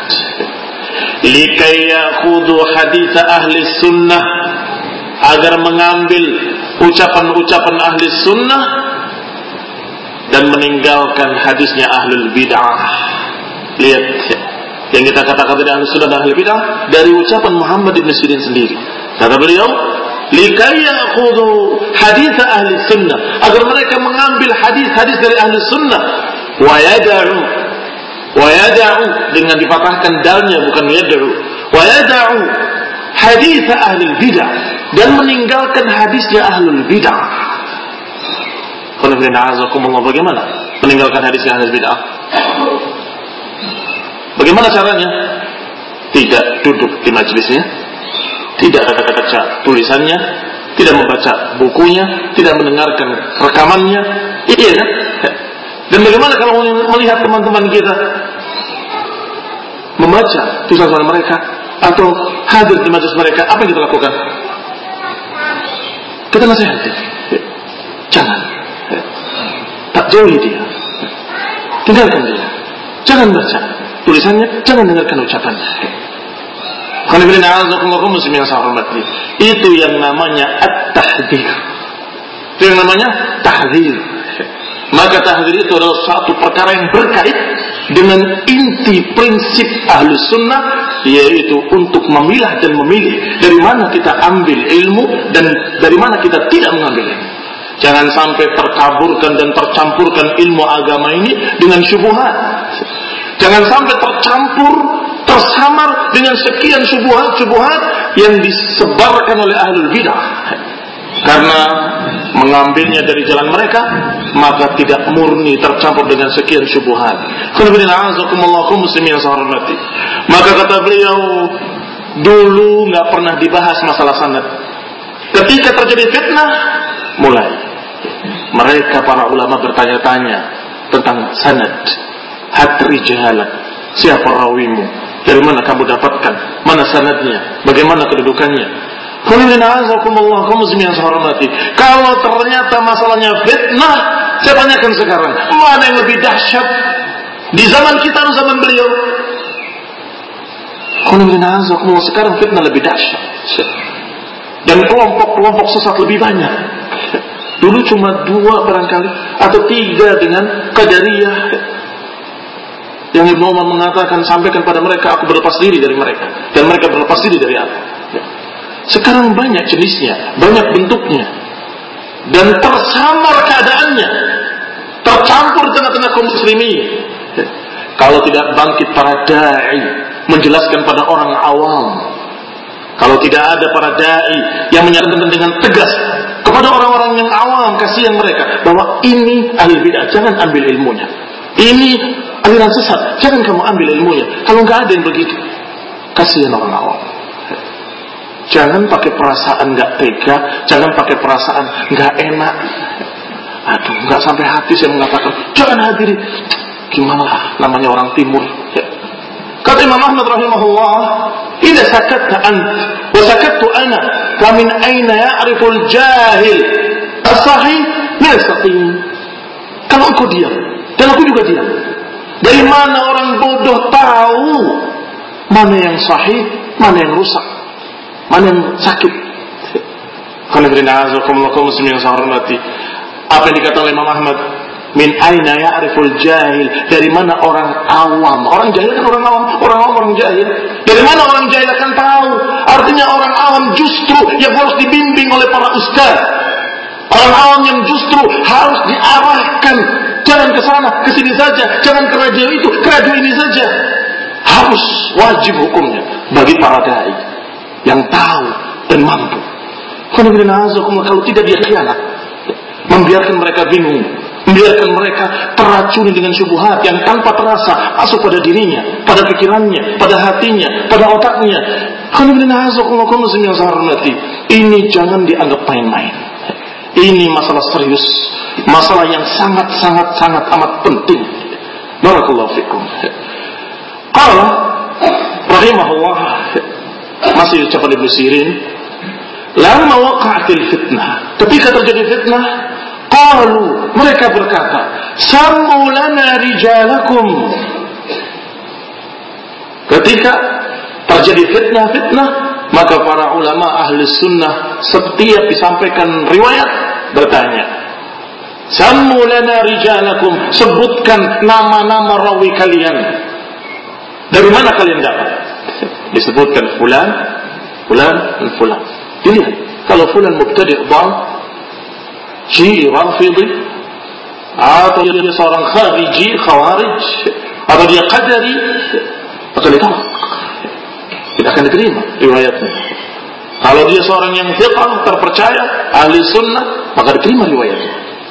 Likai yakhudhu hadits ahli sunnah, agar mengambil ucapan-ucapan ahli sunnah dan meninggalkan hadisnya ahlul bid'ah. Lihat yang kita katakan dari ahli sunnah dan ahli bid'ah dari ucapan Muhammad bin Sirin sendiri. Kata beliau, likai yakhudhu hadits ahli sunnah, agar mereka mengambil hadis-hadis dari ahli sunnah, wa yada'u dengan dipatahkan dalnya bukan yada'u, wa yada'u hadits ahli bid'ah, dan meninggalkan hadisnya ahlul bid'ah. Bagaimana meninggalkan hadisnya ahlul bid'ah? Bagaimana caranya? Tidak duduk di majelisnya, tidak baca tulisannya, tidak membaca bukunya, tidak mendengarkan rekamannya. Iya kan? Dan bagaimana kalau melihat teman-teman kita membaca tulisan mereka atau hadir di majelis mereka, apa yang kita lakukan? Kita nasihati, jangan, tak jauhi dia, tinggalkan dia, jangan baca tulisannya, jangan dengarkan ucapannya. Itu yang namanya at-tahdzir. Itu yang namanya tahdzir. Maka tahdzir itu adalah satu perkara yang berkait dengan inti prinsip Ahlus Sunnah, yaitu untuk memilah dan memilih dari mana kita ambil ilmu dan dari mana kita tidak mengambil ilmu. Jangan sampai terkaburkan dan tercampurkan ilmu agama ini dengan syubhat. Jangan sampai tersamar dengan sekian syubhat yang disebarkan oleh ahlul bidah. Karena mengambilnya dari jalan mereka, maka tidak murni, tercampur dengan sekian syubhat. Maka kata beliau, dulu nggak pernah dibahas masalah sanad. Ketika terjadi fitnah, mulai mereka para ulama bertanya-tanya tentang sanad. Rijalan, siapa rawimu, dari mana kamu dapatkan, mana sanadnya, bagaimana kedudukannya. Kalau ternyata masalahnya fitnah, saya tanyakan sekarang, mana yang lebih dahsyat di zaman kita atau zaman beliau? Sekarang fitnah lebih dahsyat dan kelompok-kelompok sesat lebih banyak. Dulu cuma 2 barangkali atau 3 dengan Qadariyah, yang Ibnu Umar mengatakan, sampaikan pada mereka, aku berlepas diri dari mereka, dan mereka berlepas diri dari aku. Sekarang banyak jenisnya, banyak bentuknya, dan tersamar keadaannya, tercampur tengah-tengah kaum muslimin. Kalau tidak bangkit para da'i menjelaskan pada orang awam, kalau tidak ada para da'i yang menyatakan dengan tegas kepada orang-orang yang awam, kasihan mereka, bahwa ini ahli bid'ah, jangan ambil ilmunya, ini aliran sesat, jangan kamu ambil ilmunya. Kalau nggak ada yang begitu, kasihan orang awam. Jangan pakai perasaan nggak tega, jangan pakai perasaan nggak enak. Aduh, nggak sampai hati saya mengatakan jangan hadiri. gimana namanya orang timur. Kata Imam Ahmad rahimahullah, "Idza sakatta ant wa sakattu ana, fa min aina ya'rifu al-jahil as-sahih min as-saqim?" Kalau engkau diam dan aku juga diam, dari mana orang bodoh tahu mana yang sahih, mana yang rusak, mana yang sakit? Kalau berina azakumullah kaum muslimin yang saya hormati, apa yang dikatakan oleh Imam Ahmad, min aina ya'riful jahil, dari mana orang awam? Orang jahil kan orang awam, orang jahil. Dari mana orang jahil akan tahu? Artinya orang awam justru yang harus dibimbing oleh para ustaz. Orang awam yang justru harus diarahkan, jangan ke sana, ke sini saja, jangan ke radio itu, ke radio ini saja. Harus wajib hukumnya bagi para dai yang tahu dan mampu. Kalau tidak dia khianat, membiarkan mereka bingung, membiarkan mereka teracuni dengan syubhat yang tanpa terasa masuk pada dirinya, pada pikirannya, pada hatinya, pada otaknya. Ini jangan dianggap main-main. Ini masalah serius, masalah yang sangat amat penting. Barakallahu fikum. Qala rahimahullah, masih ucapan Ibnu Sirin, lamma waqa'atil fitnah, ketika terjadi fitnah, qalu, mereka berkata, sammu lana rijalakum. Ketika terjadi fitnah, maka para ulama ahli sunnah setiap disampaikan riwayat bertanya, sammu lana rijalakum, sebutkan nama-nama rawi kalian. Dari mana kalian dapat? Disebutkan fulan dan fulan. Dilihat, kalau fulan mubtadi' dhal, Syi'i Rafidhi, atau dia seorang khawarij, atau dia qadari, maka ditolak, tidak akan diterima riwayatnya. Kalau dia seorang yang thiqah, terpercaya, ahli sunnah, maka diterima riwayatnya.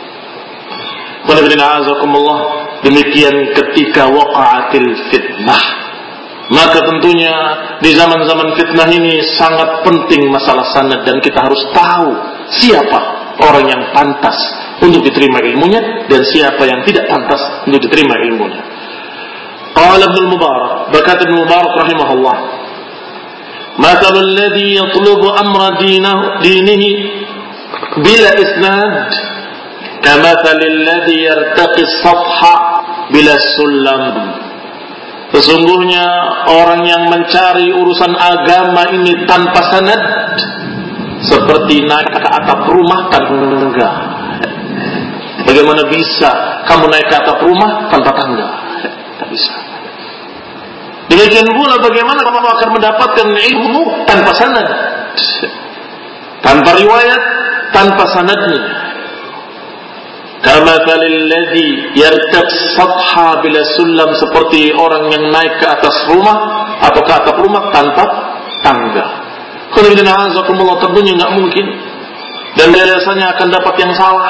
Demikian ketika waqa'atil fitnah, maka tentunya di zaman-zaman fitnah ini sangat penting masalah sanad, dan kita harus tahu siapa orang yang pantas untuk diterima ilmunya dan siapa yang tidak pantas untuk diterima ilmunya. Qala Ibnu Mubarak, berkata Ibnu Mubarak rahimahullah, "Mathalul ladzi yatlubu amra dinihi bila isnad, kamathalil ladzi yartaqi as-sathha bila sulam." Sesungguhnya orang yang mencari urusan agama ini tanpa sanad seperti naik ke atap rumah tanpa tangga. Bagaimana bisa kamu naik ke atap rumah tanpa tangga? Tak bisa. Demikian pula bagaimana kamu akan mendapatkan ilmu tanpa sanad, tanpa riwayat, tanpa sanadnya. Kamathalil ladzi yartaqi satha bila sulam, seperti orang yang naik ke atas rumah atau ke atap rumah tanpa tangga. Tentunya nggak mungkin, dan biasanya akan dapat yang salah.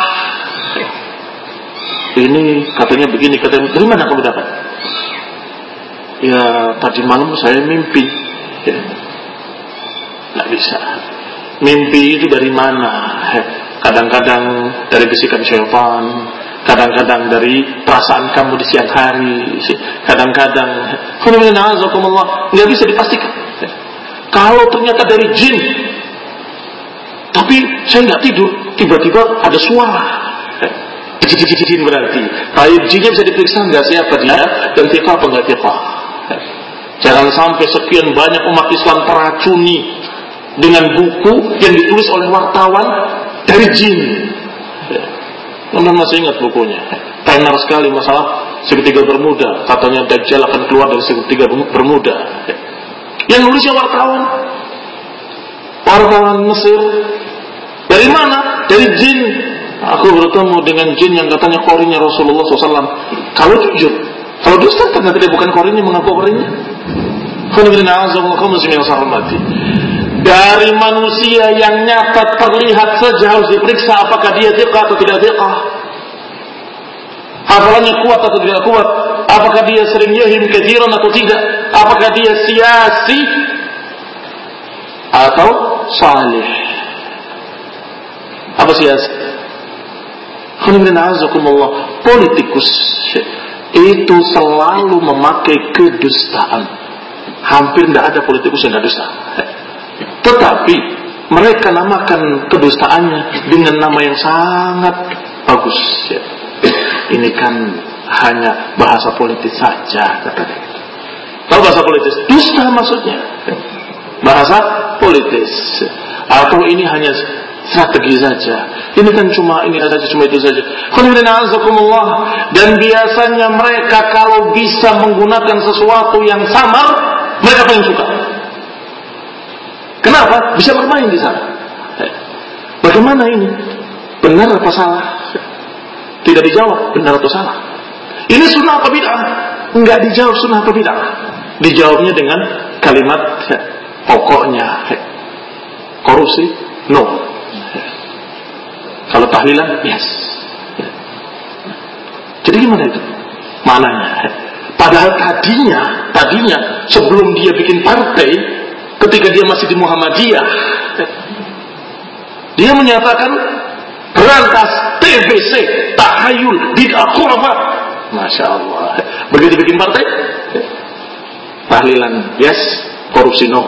Ini katanya begini, katanya, dari mana kamu dapat? Ya tadi malam saya mimpi. Ya. Nggak bisa. Mimpi itu dari mana? Kadang-kadang dari bisikan syaitan, kadang-kadang dari perasaan kamu di siang hari, kadang-kadang nggak bisa dipastikan. Kalau ternyata dari jin, tapi saya nggak tidur, tiba-tiba ada suara, jin berarti. Tapi jinnya bisa diperiksa nggak, siapa dia dan tiqa apa nggak tiqa. Jangan sampai sekian banyak umat Islam teracuni dengan buku yang ditulis oleh wartawan dari jin. Anda masih ingat bukunya? Tenar sekali masalah segitiga Bermuda. Katanya Dajjal akan keluar dari segitiga Bermuda. Yang nulisnya wartawan Mesir. Dari mana? Dari jin. Aku bertemu dengan jin yang katanya qorinya Rasulullah SAW. Kalau jujur, kalau dusta ternyata dia bukan qorinya, mengaku qorinya. Dari manusia yang nyata terlihat saja harus diperiksa apakah dia thiqah atau tidak thiqah, hafalannya kuat atau tidak kuat, apakah dia sering yahim katsiran atau tidak, apakah dia siasi atau salih. Apa siasi? Politikus itu selalu memakai kedustaan. Hampir tidak ada politikus yang tidak dusta. Tetapi mereka namakan kedustaannya dengan nama yang sangat bagus. Ini kan hanya bahasa politis saja, katanya. Tahu bahasa politis? Dusta maksudnya. Bahasa politis. Atau ini hanya strategi saja. Ini kan cuma ini saja, cuma itu saja. Dan biasanya mereka kalau bisa menggunakan sesuatu yang samar, mereka paling suka. Kenapa? Bisa bermain di sana. Bagaimana ini? Benar apa salah? Tidak dijawab benar atau salah. Ini sunnah apa bid'ah? Enggak dijawab sunnah apa bid'ah. Dijawabnya dengan kalimat pokoknya. Korupsi? No. Kalau tahlilan? Yes. Jadi gimana itu? Mananya? Padahal tadinya sebelum dia bikin partai, ketika dia masih di Muhammadiyah, dia menyatakan berantas TBC, tahayul, bid'ah, khurafat. Masya Allah. Begitu bikin partai, tahlilan yes, korupsi no.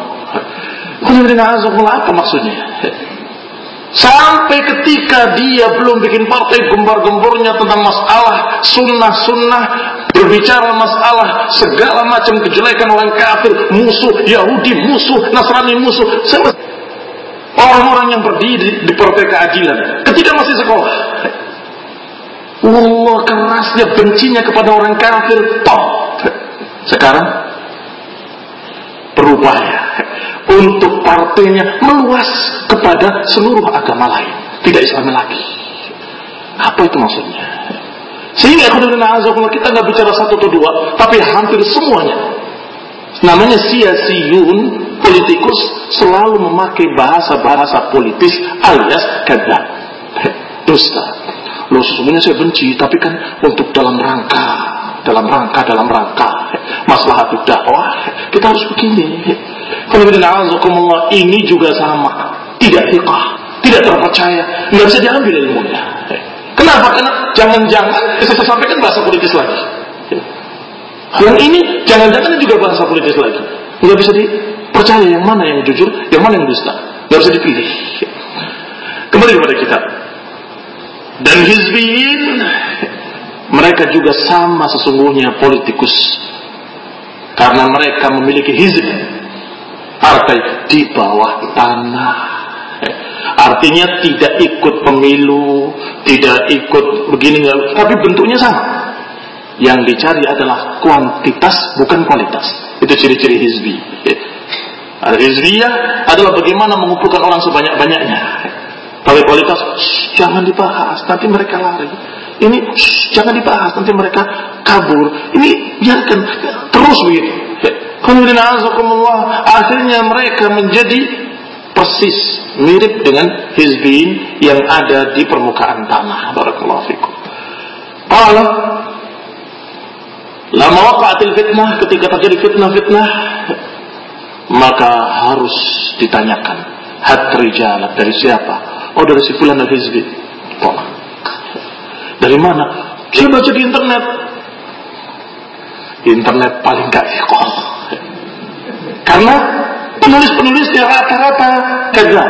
Apa maksudnya? Sampai ketika dia belum bikin partai, gembar-gembornya tentang masalah sunnah-sunnah, berbicara masalah segala macam kejelekan orang kafir, musuh Yahudi, musuh Nasrani, musuh orang-orang yang berdiri di partai keadilan ketika masih sekolah. Allah kerasnya bencinya kepada orang kafir. Sekarang berubah untuk partainya meluas kepada seluruh agama lain, tidak Islam lagi. Apa itu maksudnya? Sehingga kita nggak bicara satu atau dua, tapi hampir semuanya. Namanya siasiyun, politikus, selalu memakai bahasa-bahasa politis alias kadzab, dusta. Loh, sesungguhnya saya benci, tapi kan untuk dalam rangka maslahat dakwah kita harus begini. Ini juga sama, tidak thiqah, tidak terpercaya, nggak bisa diambil ilmunya. Kenapa? Karena jangan-jangan saya sampaikan bahasa politis lagi. Yang ini jangan-jangan juga bahasa politis lagi. Nggak bisa dipercaya yang mana yang jujur, yang mana yang dusta. Nggak bisa dipilih. Kembali kepada kitab. Dan hizbiyin, mereka juga sama sesungguhnya politikus. Karena mereka memiliki hizb, partai di bawah tanah. Artinya tidak ikut pemilu, tidak ikut begini, tapi bentuknya sama. Yang dicari adalah kuantitas, bukan kualitas. Itu ciri-ciri hizbi. Hizbiyah adalah bagaimana mengumpulkan orang sebanyak-banyaknya. Tapi kualitas, jangan dibahas, nanti mereka lari. Ini jangan dibahas, nanti mereka kabur. Ini biarkan terus begitu. Kemudian akhirnya mereka menjadi persis mirip dengan hizbiyin yang ada di permukaan tanah. Barakallahu fikum. Qala lama waqa'atil fitnah, ketika terjadi fitnah, maka harus ditanyakan hat rijalat, dari siapa? Oh, dari si fulan al-hizbi. Tolak. Dari mana? Saya baca di internet. Internet paling gak fiqh. Karena penulis-penulisnya rata-rata kadzab.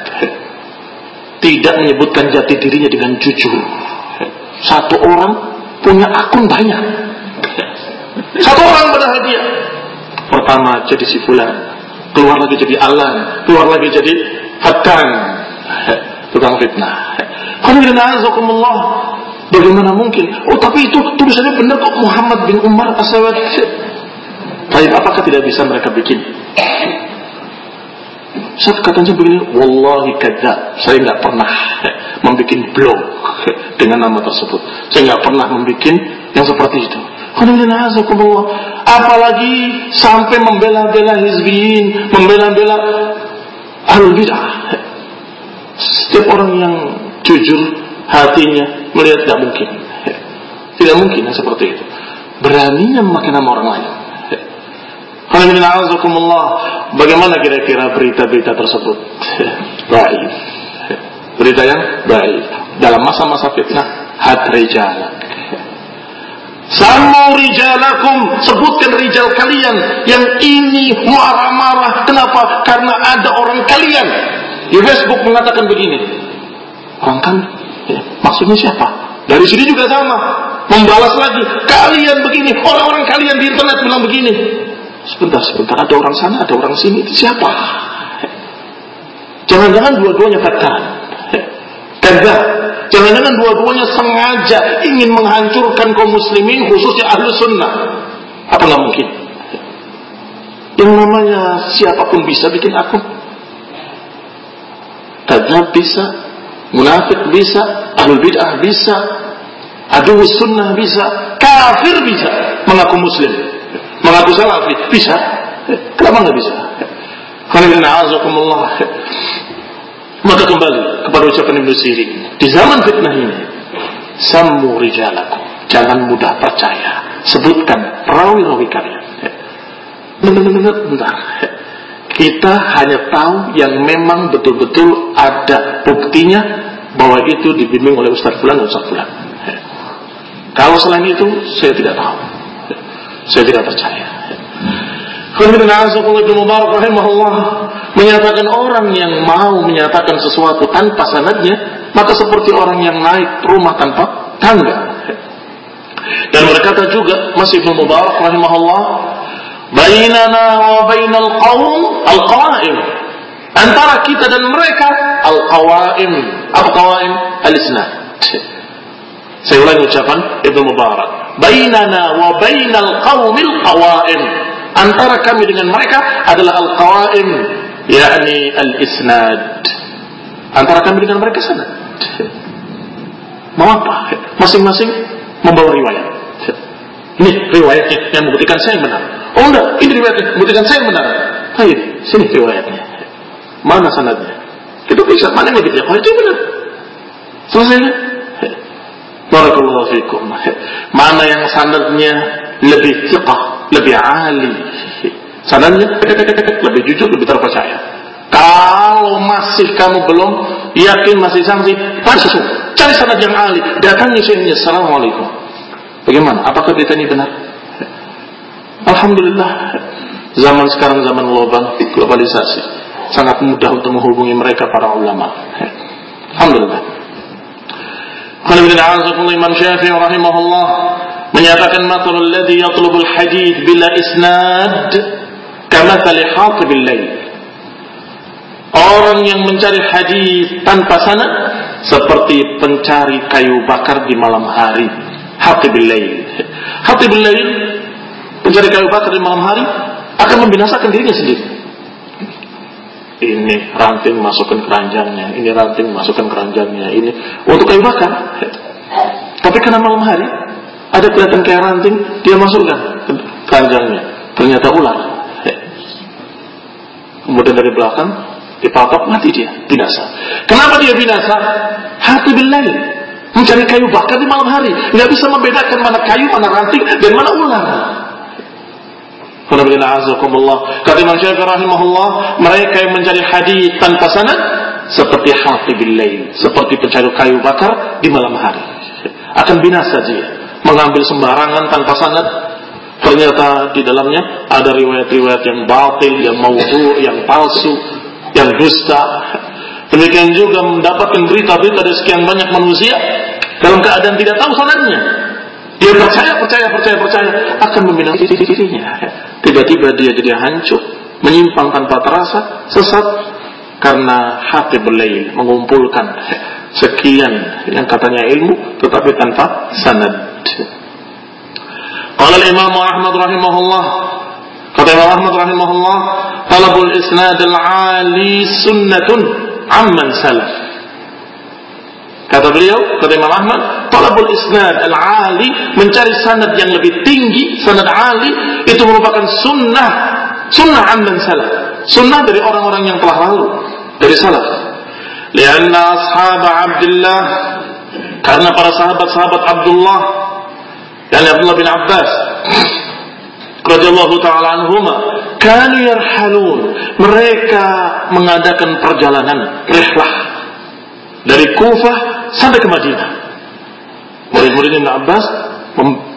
Tidak menyebutkan jati dirinya dengan jujur. Satu orang punya akun banyak. Satu orang padahal dia pertama jadi si fulan, keluar lagi jadi alan, keluar lagi jadi hatan, tukang fitnah. Bagaimana mungkin? Oh, tapi itu tulisannya benar kok, Muhammad bin Umar As-Sawad. Tapi apakah tidak bisa mereka bikin? Saya katanya begini, wallahi kadzab. Saya nggak pernah membuat blog dengan nama tersebut. Saya nggak pernah membuat yang seperti itu. Apalagi sampai membela-bela hizbiyin, membela-bela ahlul bid'ah. Setiap orang yang jujur hatinya melihat tidak mungkin seperti itu. Beraninya memakai nama orang lain. Bagaimana kira-kira berita-berita tersebut? Baik. Berita yang baik dalam masa-masa fitnah, had rijalan. Sammu rijalakum, sebutkan rijal kalian yang ini marah-marah. Kenapa? Karena ada orang kalian di Facebook mengatakan begini. Orang kan, maksudnya siapa? Dari sini juga sama, membalas lagi. Kalian begini, orang-orang kalian di internet bilang begini. Sebentar, ada orang sana, ada orang sini. Itu siapa? Jangan-jangan dua-duanya fatan. Kadzab. Jangan-jangan dua-duanya sengaja ingin menghancurkan kaum muslimin, khususnya ahlu sunnah. Apa nggak mungkin? Yang namanya siapapun bisa bikin akun. Kadzab bisa, munafik bisa, ahlul bid'ah bisa, adu sunnah bisa, kafir bisa, mengaku muslim, mengaku salafi bisa. Kenapa nggak bisa? Maka kembali kepada ucapan Ibnu Sirin, di zaman fitnah ini, sammu rijalakum, jangan mudah percaya, sebutkan perawi-rawi kalian. Bentar. Kita hanya tahu yang memang betul-betul ada buktinya bahwa itu dibimbing oleh Ustaz Fulan dan Ustaz Fulan. Kalau selain itu, saya tidak tahu. Saya tidak percaya. Ibnu Mubarak rahimahullah menyatakan orang yang mau menyatakan sesuatu tanpa sanadnya, maka seperti orang yang naik rumah tanpa tangga. Dan berkata juga masih Ibnu Mubarak rahimahullah, bainana wa bainal qaum al-qawaim, antara kita dan mereka al-qawaim. Apa qawaim? Al-isnad. Saya ulangi ucapan Ibnu Mubarak, bainana wa bainal qaumil qawaim, antara kami dengan mereka adalah al-qawaim, yakni al-isnad. Antara kami dengan mereka sanad. Mau apa? Masing-masing membawa riwayat. Ini riwayatnya yang membuktikan saya benar. Oh enggak, ini riwayatnya membuktikan saya benar. Ayo, sini riwayatnya. Mana sanadnya? Kita bisa, mana yang lebih dia? Oh itu benar. Selesai. Barakallahu fikum. Mana yang sanadnya lebih thiqah, lebih ali, sanadnya lebih jujur, lebih terpercaya. Kalau masih kamu belum yakin, masih sangsi, cari sanad yang ali, datangi syekhnya. Assalamualaikum. Bagaimana? Apakah berita ini benar? Alhamdulillah, zaman sekarang zaman globalisasi, sangat mudah untuk menghubungi mereka para ulama. Alhamdulillah. Imam Syafi'i rahimahullah menyatakan mathalul ladzi yatlubul hadits bila isnad kamathali hatibil lail. Orang yang mencari hadis tanpa sanad seperti pencari kayu bakar di malam hari. Hatibil lail. Hatibil lail, pencari kayu bakar di malam hari akan membinasakan dirinya sendiri. Ini ranting masukkan keranjangnya, ini ranting masukkan keranjangnya, ini untuk kayu bakar. Tapi karena malam hari ada kelihatan kayak ranting, dia masukkan keranjangnya, ternyata ular. Kemudian dari belakang dipatok, mati dia, binasa. Kenapa dia binasa? Hati billahi, mencari kayu bakar di malam hari, nggak bisa membedakan mana kayu, mana ranting, dan mana ular. Kata Imam Syafi'i rahimahullah, mereka yang mencari hadis tanpa sanad seperti hati billahi, seperti pencari kayu bakar di malam hari, akan binasa dia. Mengambil sembarangan tanpa sanad, ternyata di dalamnya ada riwayat-riwayat yang batil, yang maudhu', yang palsu, yang dusta. Demikian juga mendapatkan berita-berita dari sekian banyak manusia dalam keadaan tidak tahu sanadnya. Dia percaya akan membinasakan dirinya. Tiba-tiba dia jadi hancur, menyimpang tanpa terasa, sesat karena hati belail, mengumpulkan sekian yang katanya ilmu tetapi tanpa sanad. Qala al-Imam Ahmad rahimahullah, kata Imam Ahmad rahimahullah, talabul isnad al-ali sunnatun amman salaf. Kata beliau, kata Imam Ahmad, talabul isnad al-ali, mencari sanad yang lebih tinggi, sanad ali, itu merupakan sunnah amman salaf, sunnah dari orang-orang yang telah lalu, dari salaf. Lianna ashab Abdullah, karena para sahabat Abdullah, dan Abdullah bin Abbas radhiyallahu ta'ala anhuma, kanu yarhalun, mereka mengadakan perjalanan rihlah dari Kufah sampai ke Madinah. Murid-murid Ibn Abbas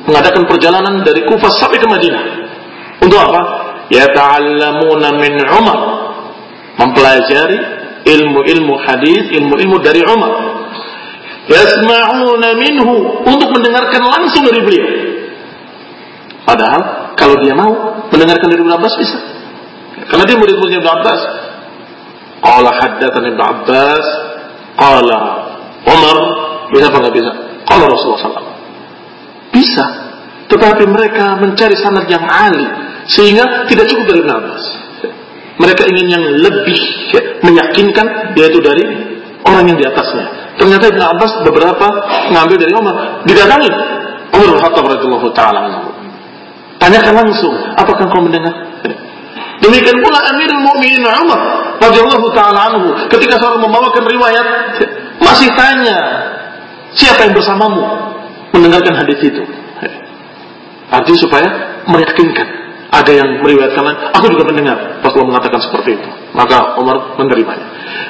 mengadakan perjalanan dari Kufah sampai ke Madinah. Untuk apa? Yata'allamuna min Umar, mempelajari ilmu-ilmu hadis, ilmu-ilmu dari Umar. Yasma'una minhu, untuk mendengarkan langsung dari beliau. Padahal kalau dia mau mendengarkan dari Ibnu Abbas bisa, karena dia murid-murid Ibnu Abbas. Qala haddatsana Ibnu Abbas, qala Umar, bisa apa enggak bisa? Qala Rasulullah SAW. Bisa, tetapi mereka mencari sanad yang ali, sehingga tidak cukup dari Ibnu Abbas. Mereka ingin yang lebih meyakinkan, yaitu dari orang yang di atasnya. Ternyata Ibnu Abbas beberapa mengambil dari Umar. Didatangi Umar bin Khattab radhiyallahu taala anhu, tanyakan langsung, apakah kau mendengar? Demikian pula Amirul Mukminin Umar radhiyallahu taala anhu, ketika seorang membawakan riwayat, masih tanya, siapa yang bersamamu mendengarkan hadis itu? Artinya supaya meyakinkan. Ada yang meriwayatkan lain, aku juga mendengar Rasulullah mengatakan seperti itu. Maka Umar menerimanya.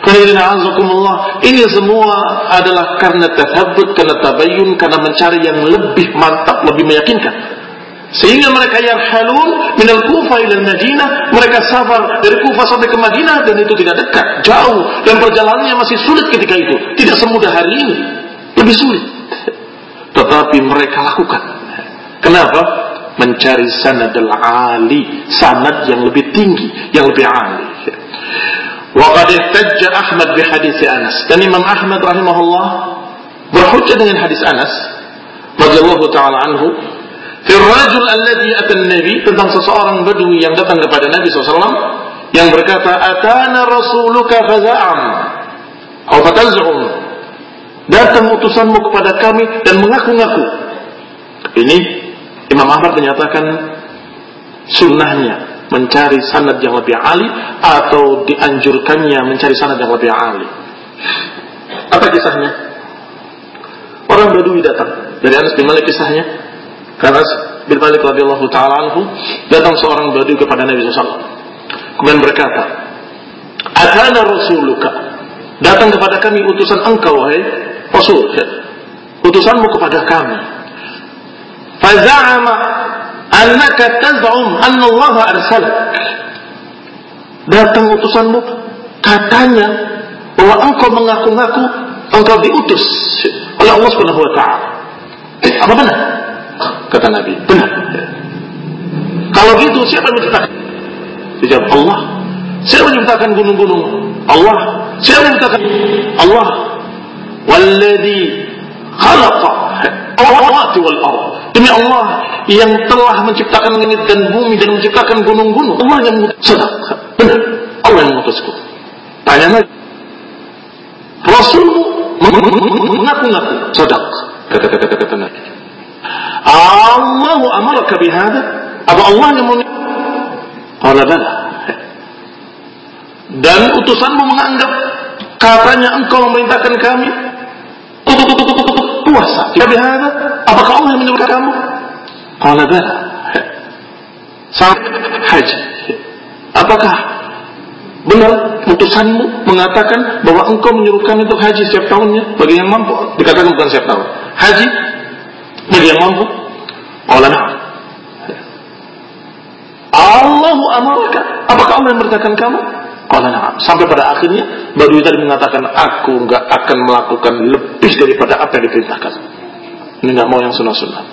Ini semua adalah karena tathabbut, karena tabayyun, karena mencari yang lebih mantap, lebih meyakinkan. Sehingga mereka yarhalun minal Kufah ila Madinah, mereka safar dari Kufah sampai ke Madinah, dan itu tidak dekat, jauh, dan perjalanannya masih sulit ketika itu, tidak semudah hari ini, lebih sulit. Tetapi mereka lakukan. Kenapa? Mencari sanad al-ali, sanad yang lebih tinggi, yang lebih ali. Wa qad ihtajja Ahmad bi hadits Anas, dan Imam Ahmad rahimahullah berhujjah dengan hadis Anas radhiyallahu taala anhu fi ar-rajul alladhi ata an-nabi, tentang seseorang badui yang datang kepada Nabi SAW yang berkata, atana rasuluka faza'am atau fataz'um, datang utusanmu kepada kami dan mengaku-ngaku. Ini Imam Ahmad menyatakan sunnahnya mencari sanad yang lebih ali, atau dianjurkannya mencari sanad yang lebih ali. Apa kisahnya? Orang Badui datang, dari Anas bin Malik kisahnya. Karena Anas bin Malik radhiyallahu ta'ala anhu, datang seorang Badui kepada Nabi SAW, kemudian berkata, atana rasuluka, datang kepada kami utusan engkau, wahai Rasul, utusanmu kepada kami. Faza'ama annaka taz'um anna Allah arsalak, datang utusanmu, katanya bahwa engkau mengaku-ngaku engkau diutus oleh Allah Subhanahu wa taala. Apa benar? Kata Nabi, benar. Kalau gitu siapa yang menciptakan? Dijawab, Allah. Siapa yang menciptakan gunung-gunung? Allah. Siapa yang menciptakan? Allah. Walladzi khalaqa as-samawati wal ardh, demi Allah yang telah menciptakan langit dan bumi dan menciptakan gunung-gunung. Allah yang mengutus. Benar, Allah yang mengutusku. Tanya lagi, Rasulmu mengaku-ngaku sadaq. Kata Nabi, Allahu amaraka bihada, apa Allah yang qala bala, dan utusanmu menganggap katanya engkau memerintahkan kami puasa. Bihada, apakah Allah yang menyuruh kamu? Qala bala. Haji, apakah benar utusanmu mengatakan bahwa engkau menyuruh kami untuk haji setiap tahunnya bagi yang mampu? Dikatakan bukan setiap tahun, haji bagi yang mampu. Qala na'am. Allahu amaraka, apakah Allah yang memerintahkan kamu? Qala na'am. Sampai pada akhirnya Badui tadi mengatakan, aku enggak akan melakukan lebih daripada apa yang diperintahkan. Ini enggak mau yang sunnah-sunnah.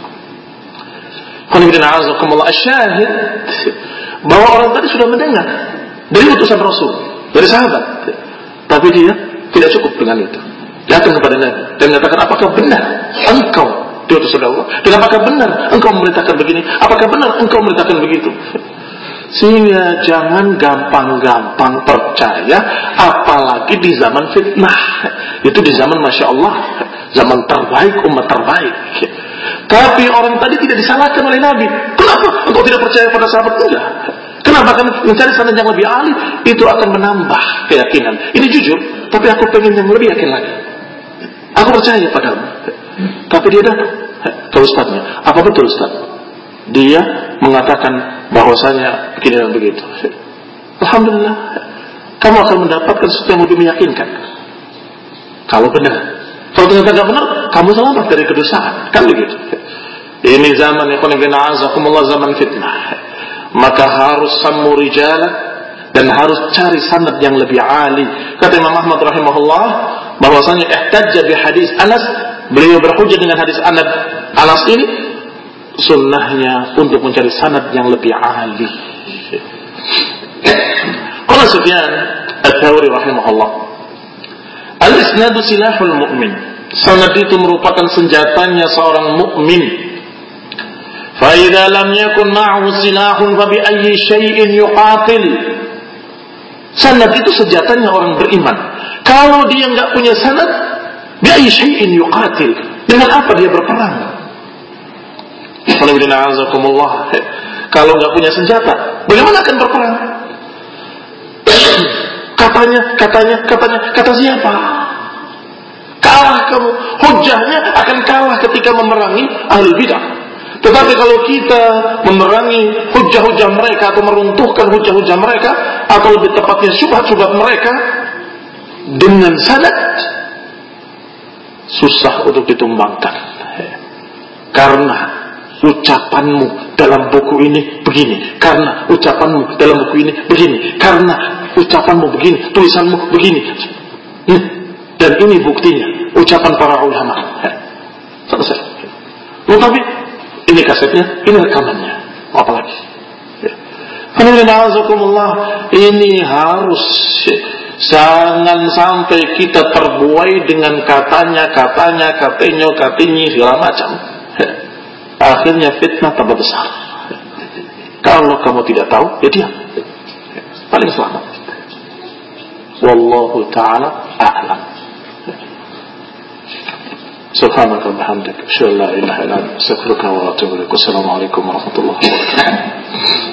Asyahid, bahwa orang tadi sudah mendengar dari utusan Rasul, dari sahabat, tapi dia tidak cukup dengan itu. Datang kepada Nabi dan mengatakan, apakah benar engkau diutus oleh Allah? Dan apakah benar engkau memerintahkan begini? Apakah benar engkau memerintahkan begitu? Sehingga jangan gampang-gampang percaya, apalagi di zaman fitnah. Itu di zaman Masya Allah, zaman terbaik, umat terbaik. Tapi orang tadi tidak disalahkan oleh Nabi. Kenapa engkau tidak percaya pada sahabat? Enggak. Kenapa? Karena mencari sanad yang lebih ahli itu akan menambah keyakinan. Ini jujur, tapi aku pengen yang lebih yakin lagi. Aku percaya padamu. Tapi dia datang ke ustaznya. Apa betul ustaz? Dia mengatakan bahwasanya begini dan begitu. Alhamdulillah, kamu akan mendapatkan sesuatu yang lebih meyakinkan. Kalau benar. Kalau ternyata tidak benar, kamu selamat dari kedosaan. Kan begitu. Ini zaman zaman fitnah. Maka harus sammu rijala, dan harus cari sanad yang lebih ali. Kata Imam Ahmad rahimahullah bahwasanya ihtajja bi hadis Anas, beliau berhujjah dengan hadis Anas ini, sunnahnya untuk mencari sanad yang lebih ali. Qala Sufyan Ats-Tsauri rahimahullah, al-isnadu silahul mu'min. Sanad itu merupakan senjatanya seorang mukmin. Fa idza lam yakun ma'hu silahun fa bi ayyi syai'in yuqatil. Sanad itu senjatanya orang beriman. Kalau dia enggak punya sanad, bi ayyi syai'in yuqatil. Dengan apa dia berperang? Kalau enggak punya senjata, bagaimana akan berperang? Kata siapa? Kalah kamu. Hujahnya akan kalah ketika memerangi ahli bidah. Tetapi kalau kita memerangi hujah-hujah mereka, atau meruntuhkan hujah-hujah mereka, atau lebih tepatnya syubhat-syubhat mereka dengan sanad, susah untuk ditumbangkan. Karena ucapanmu dalam buku ini begini, karena ucapanmu dalam buku ini begini, karena ucapanmu begini, tulisanmu begini. Dan ini buktinya, ucapan para ulama. Selesai. Tetapi ini kasetnya, ini rekamannya, apa lagi? Ini harus, jangan sampai kita terbuai dengan katanya, katanya, segala macam. Akhirnya fitnah tambah besar. Kalau kamu tidak tahu, ya diam. Paling selamat. Wallahu ta'ala a'lam. سبحانك وبحمدك أشهد أن لا إله إلا أنت أستغفرك وأتوب إليك والسلام عليكم ورحمة الله وبركاته.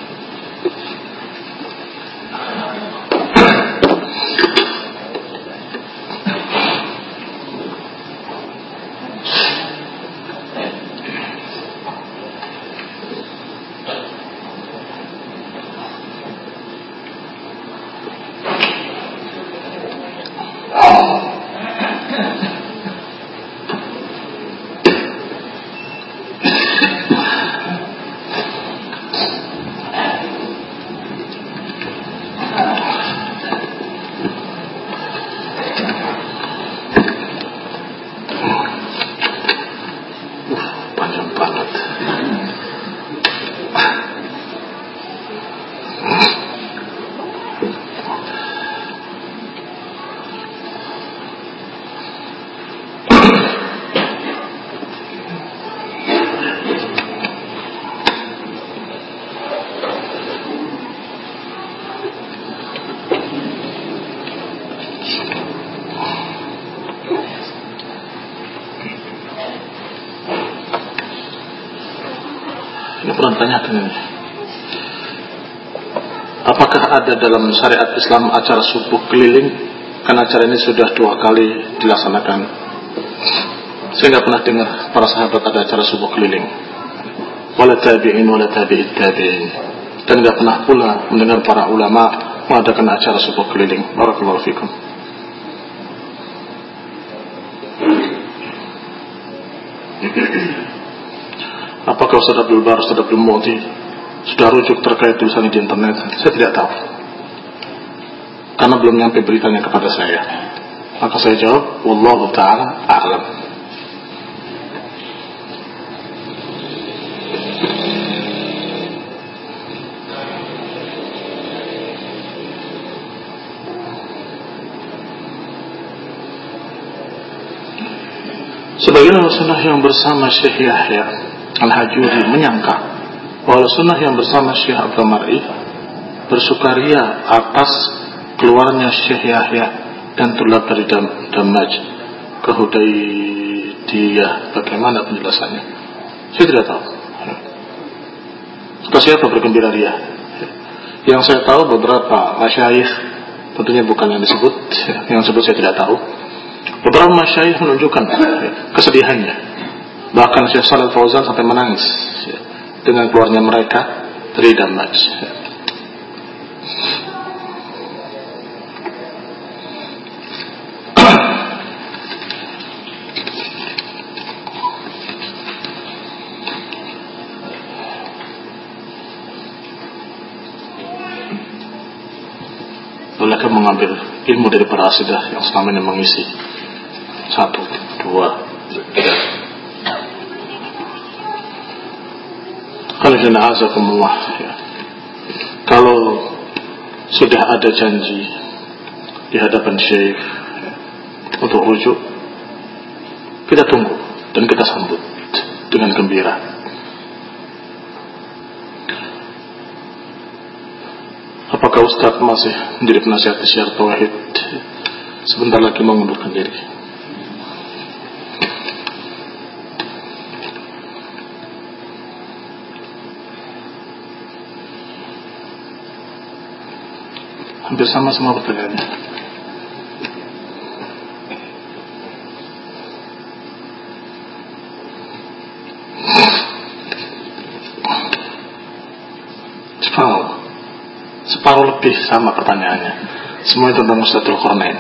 Tanyakan ini, apakah ada dalam syariat Islam acara subuh keliling? Karena acara ini sudah 2 kali dilaksanakan. Saya nggak pernah dengar para sahabat ada acara subuh keliling. Wala tabi'in wala tabi'it tabi'in. Dan nggak pernah pula mendengar para ulama mengadakan acara subuh keliling. Barakallahu fikum. Apakah Ustaz Abdul Bar, Ustaz Abdul Mu'ti sudah rujuk terkait tulisan di internet? Saya tidak tahu, karena belum nyampe beritanya kepada saya. Maka saya jawab, wallahu ta'ala a'lam. Sebagian sunnah yang bersama Syekh Yahya Al-Hajuri menyangka bahwa sunnah yang bersama Syekh Abdul Mar'i bersukaria atas keluarnya Syekh Yahya dan tulab dari Damaj ke Hudaydiyah. Bagaimana penjelasannya? Saya tidak tahu. Atau siapa bergembira ria? Yang saya tahu beberapa masyayikh, tentunya bukan yang disebut, yang disebut saya tidak tahu. Beberapa masyayikh menunjukkan kesedihannya. Bahkan Syekh Shalal Fauzan sampai menangis dengan keluarnya mereka dari Damaj. mengambil ilmu dari para asidah yang selama ini mengisi 1, 2, 3. Kalau sudah ada janji di hadapan Syekh untuk rujuk, kita tunggu dan kita sambut dengan gembira. Apakah Ustaz masih menjadi penasihat syiar tauhid? Sebentar lagi mau mengundurkan diri. Hampir sama semua pertanyaannya. Separuh lebih sama pertanyaannya. Semua tentang Ustadzul Qarnain.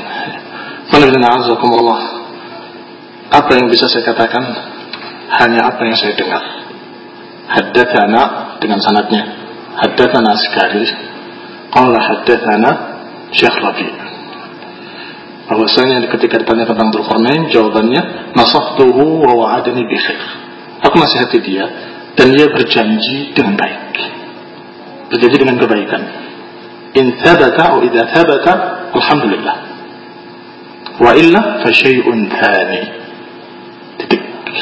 Apa yang bisa saya katakan? Hanya apa yang saya dengar. Haddatsana dengan sanadnya. Haddatsana sekali. Qala haddatsana Syekh Rabi'. Bahwasanya ketika ditanya tentang Dzulqarnain, jawabannya nasahtuhu wa wa'adani bi khair. Aku nasihati dia dan dia berjanji dengan baik. Berjanji dengan kebaikan. In thabata atau idza thabata, alhamdulillah. Wa illa fa syai'un thani. Titik.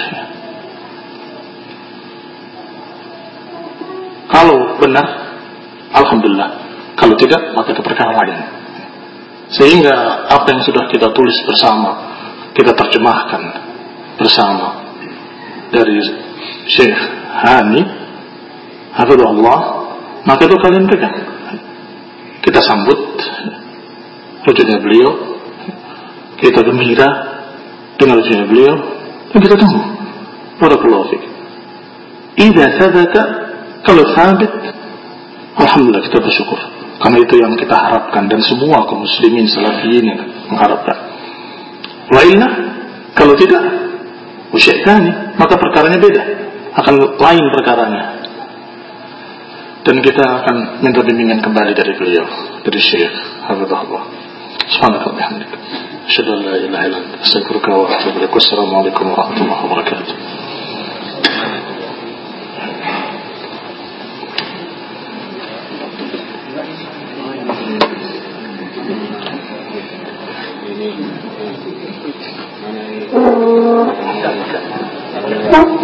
Kalau benar, alhamdulillah. Kalau tidak, maka itu perkara lain. Sehingga apa yang sudah kita tulis bersama, kita terjemahkan bersama dari Syekh Hani hafizahullah, maka itu kalian pegang. Kita sambut rujuknya beliau, kita gembira dengan rujuknya beliau, dan kita tunggu. Barakallahu fiik. Idza sabata, kalau sabit, alhamdulillah, kita bersyukur. Karena itu yang kita harapkan dan semua kaum muslimin salafiyin yang mengharapkan. Wa illa, kalau tidak, usyaitani, maka perkaranya beda, akan lain perkaranya. Dan kita akan minta bimbingan kembali dari beliau, dari Syekh hafizahullah. Subhanallah wa bihamdika, asyhadu an la ilaha illa anta, astaghfiruka wa atubu ilaik. Wassalamualaikum warahmatullahi wabarakatuh. Mana ini?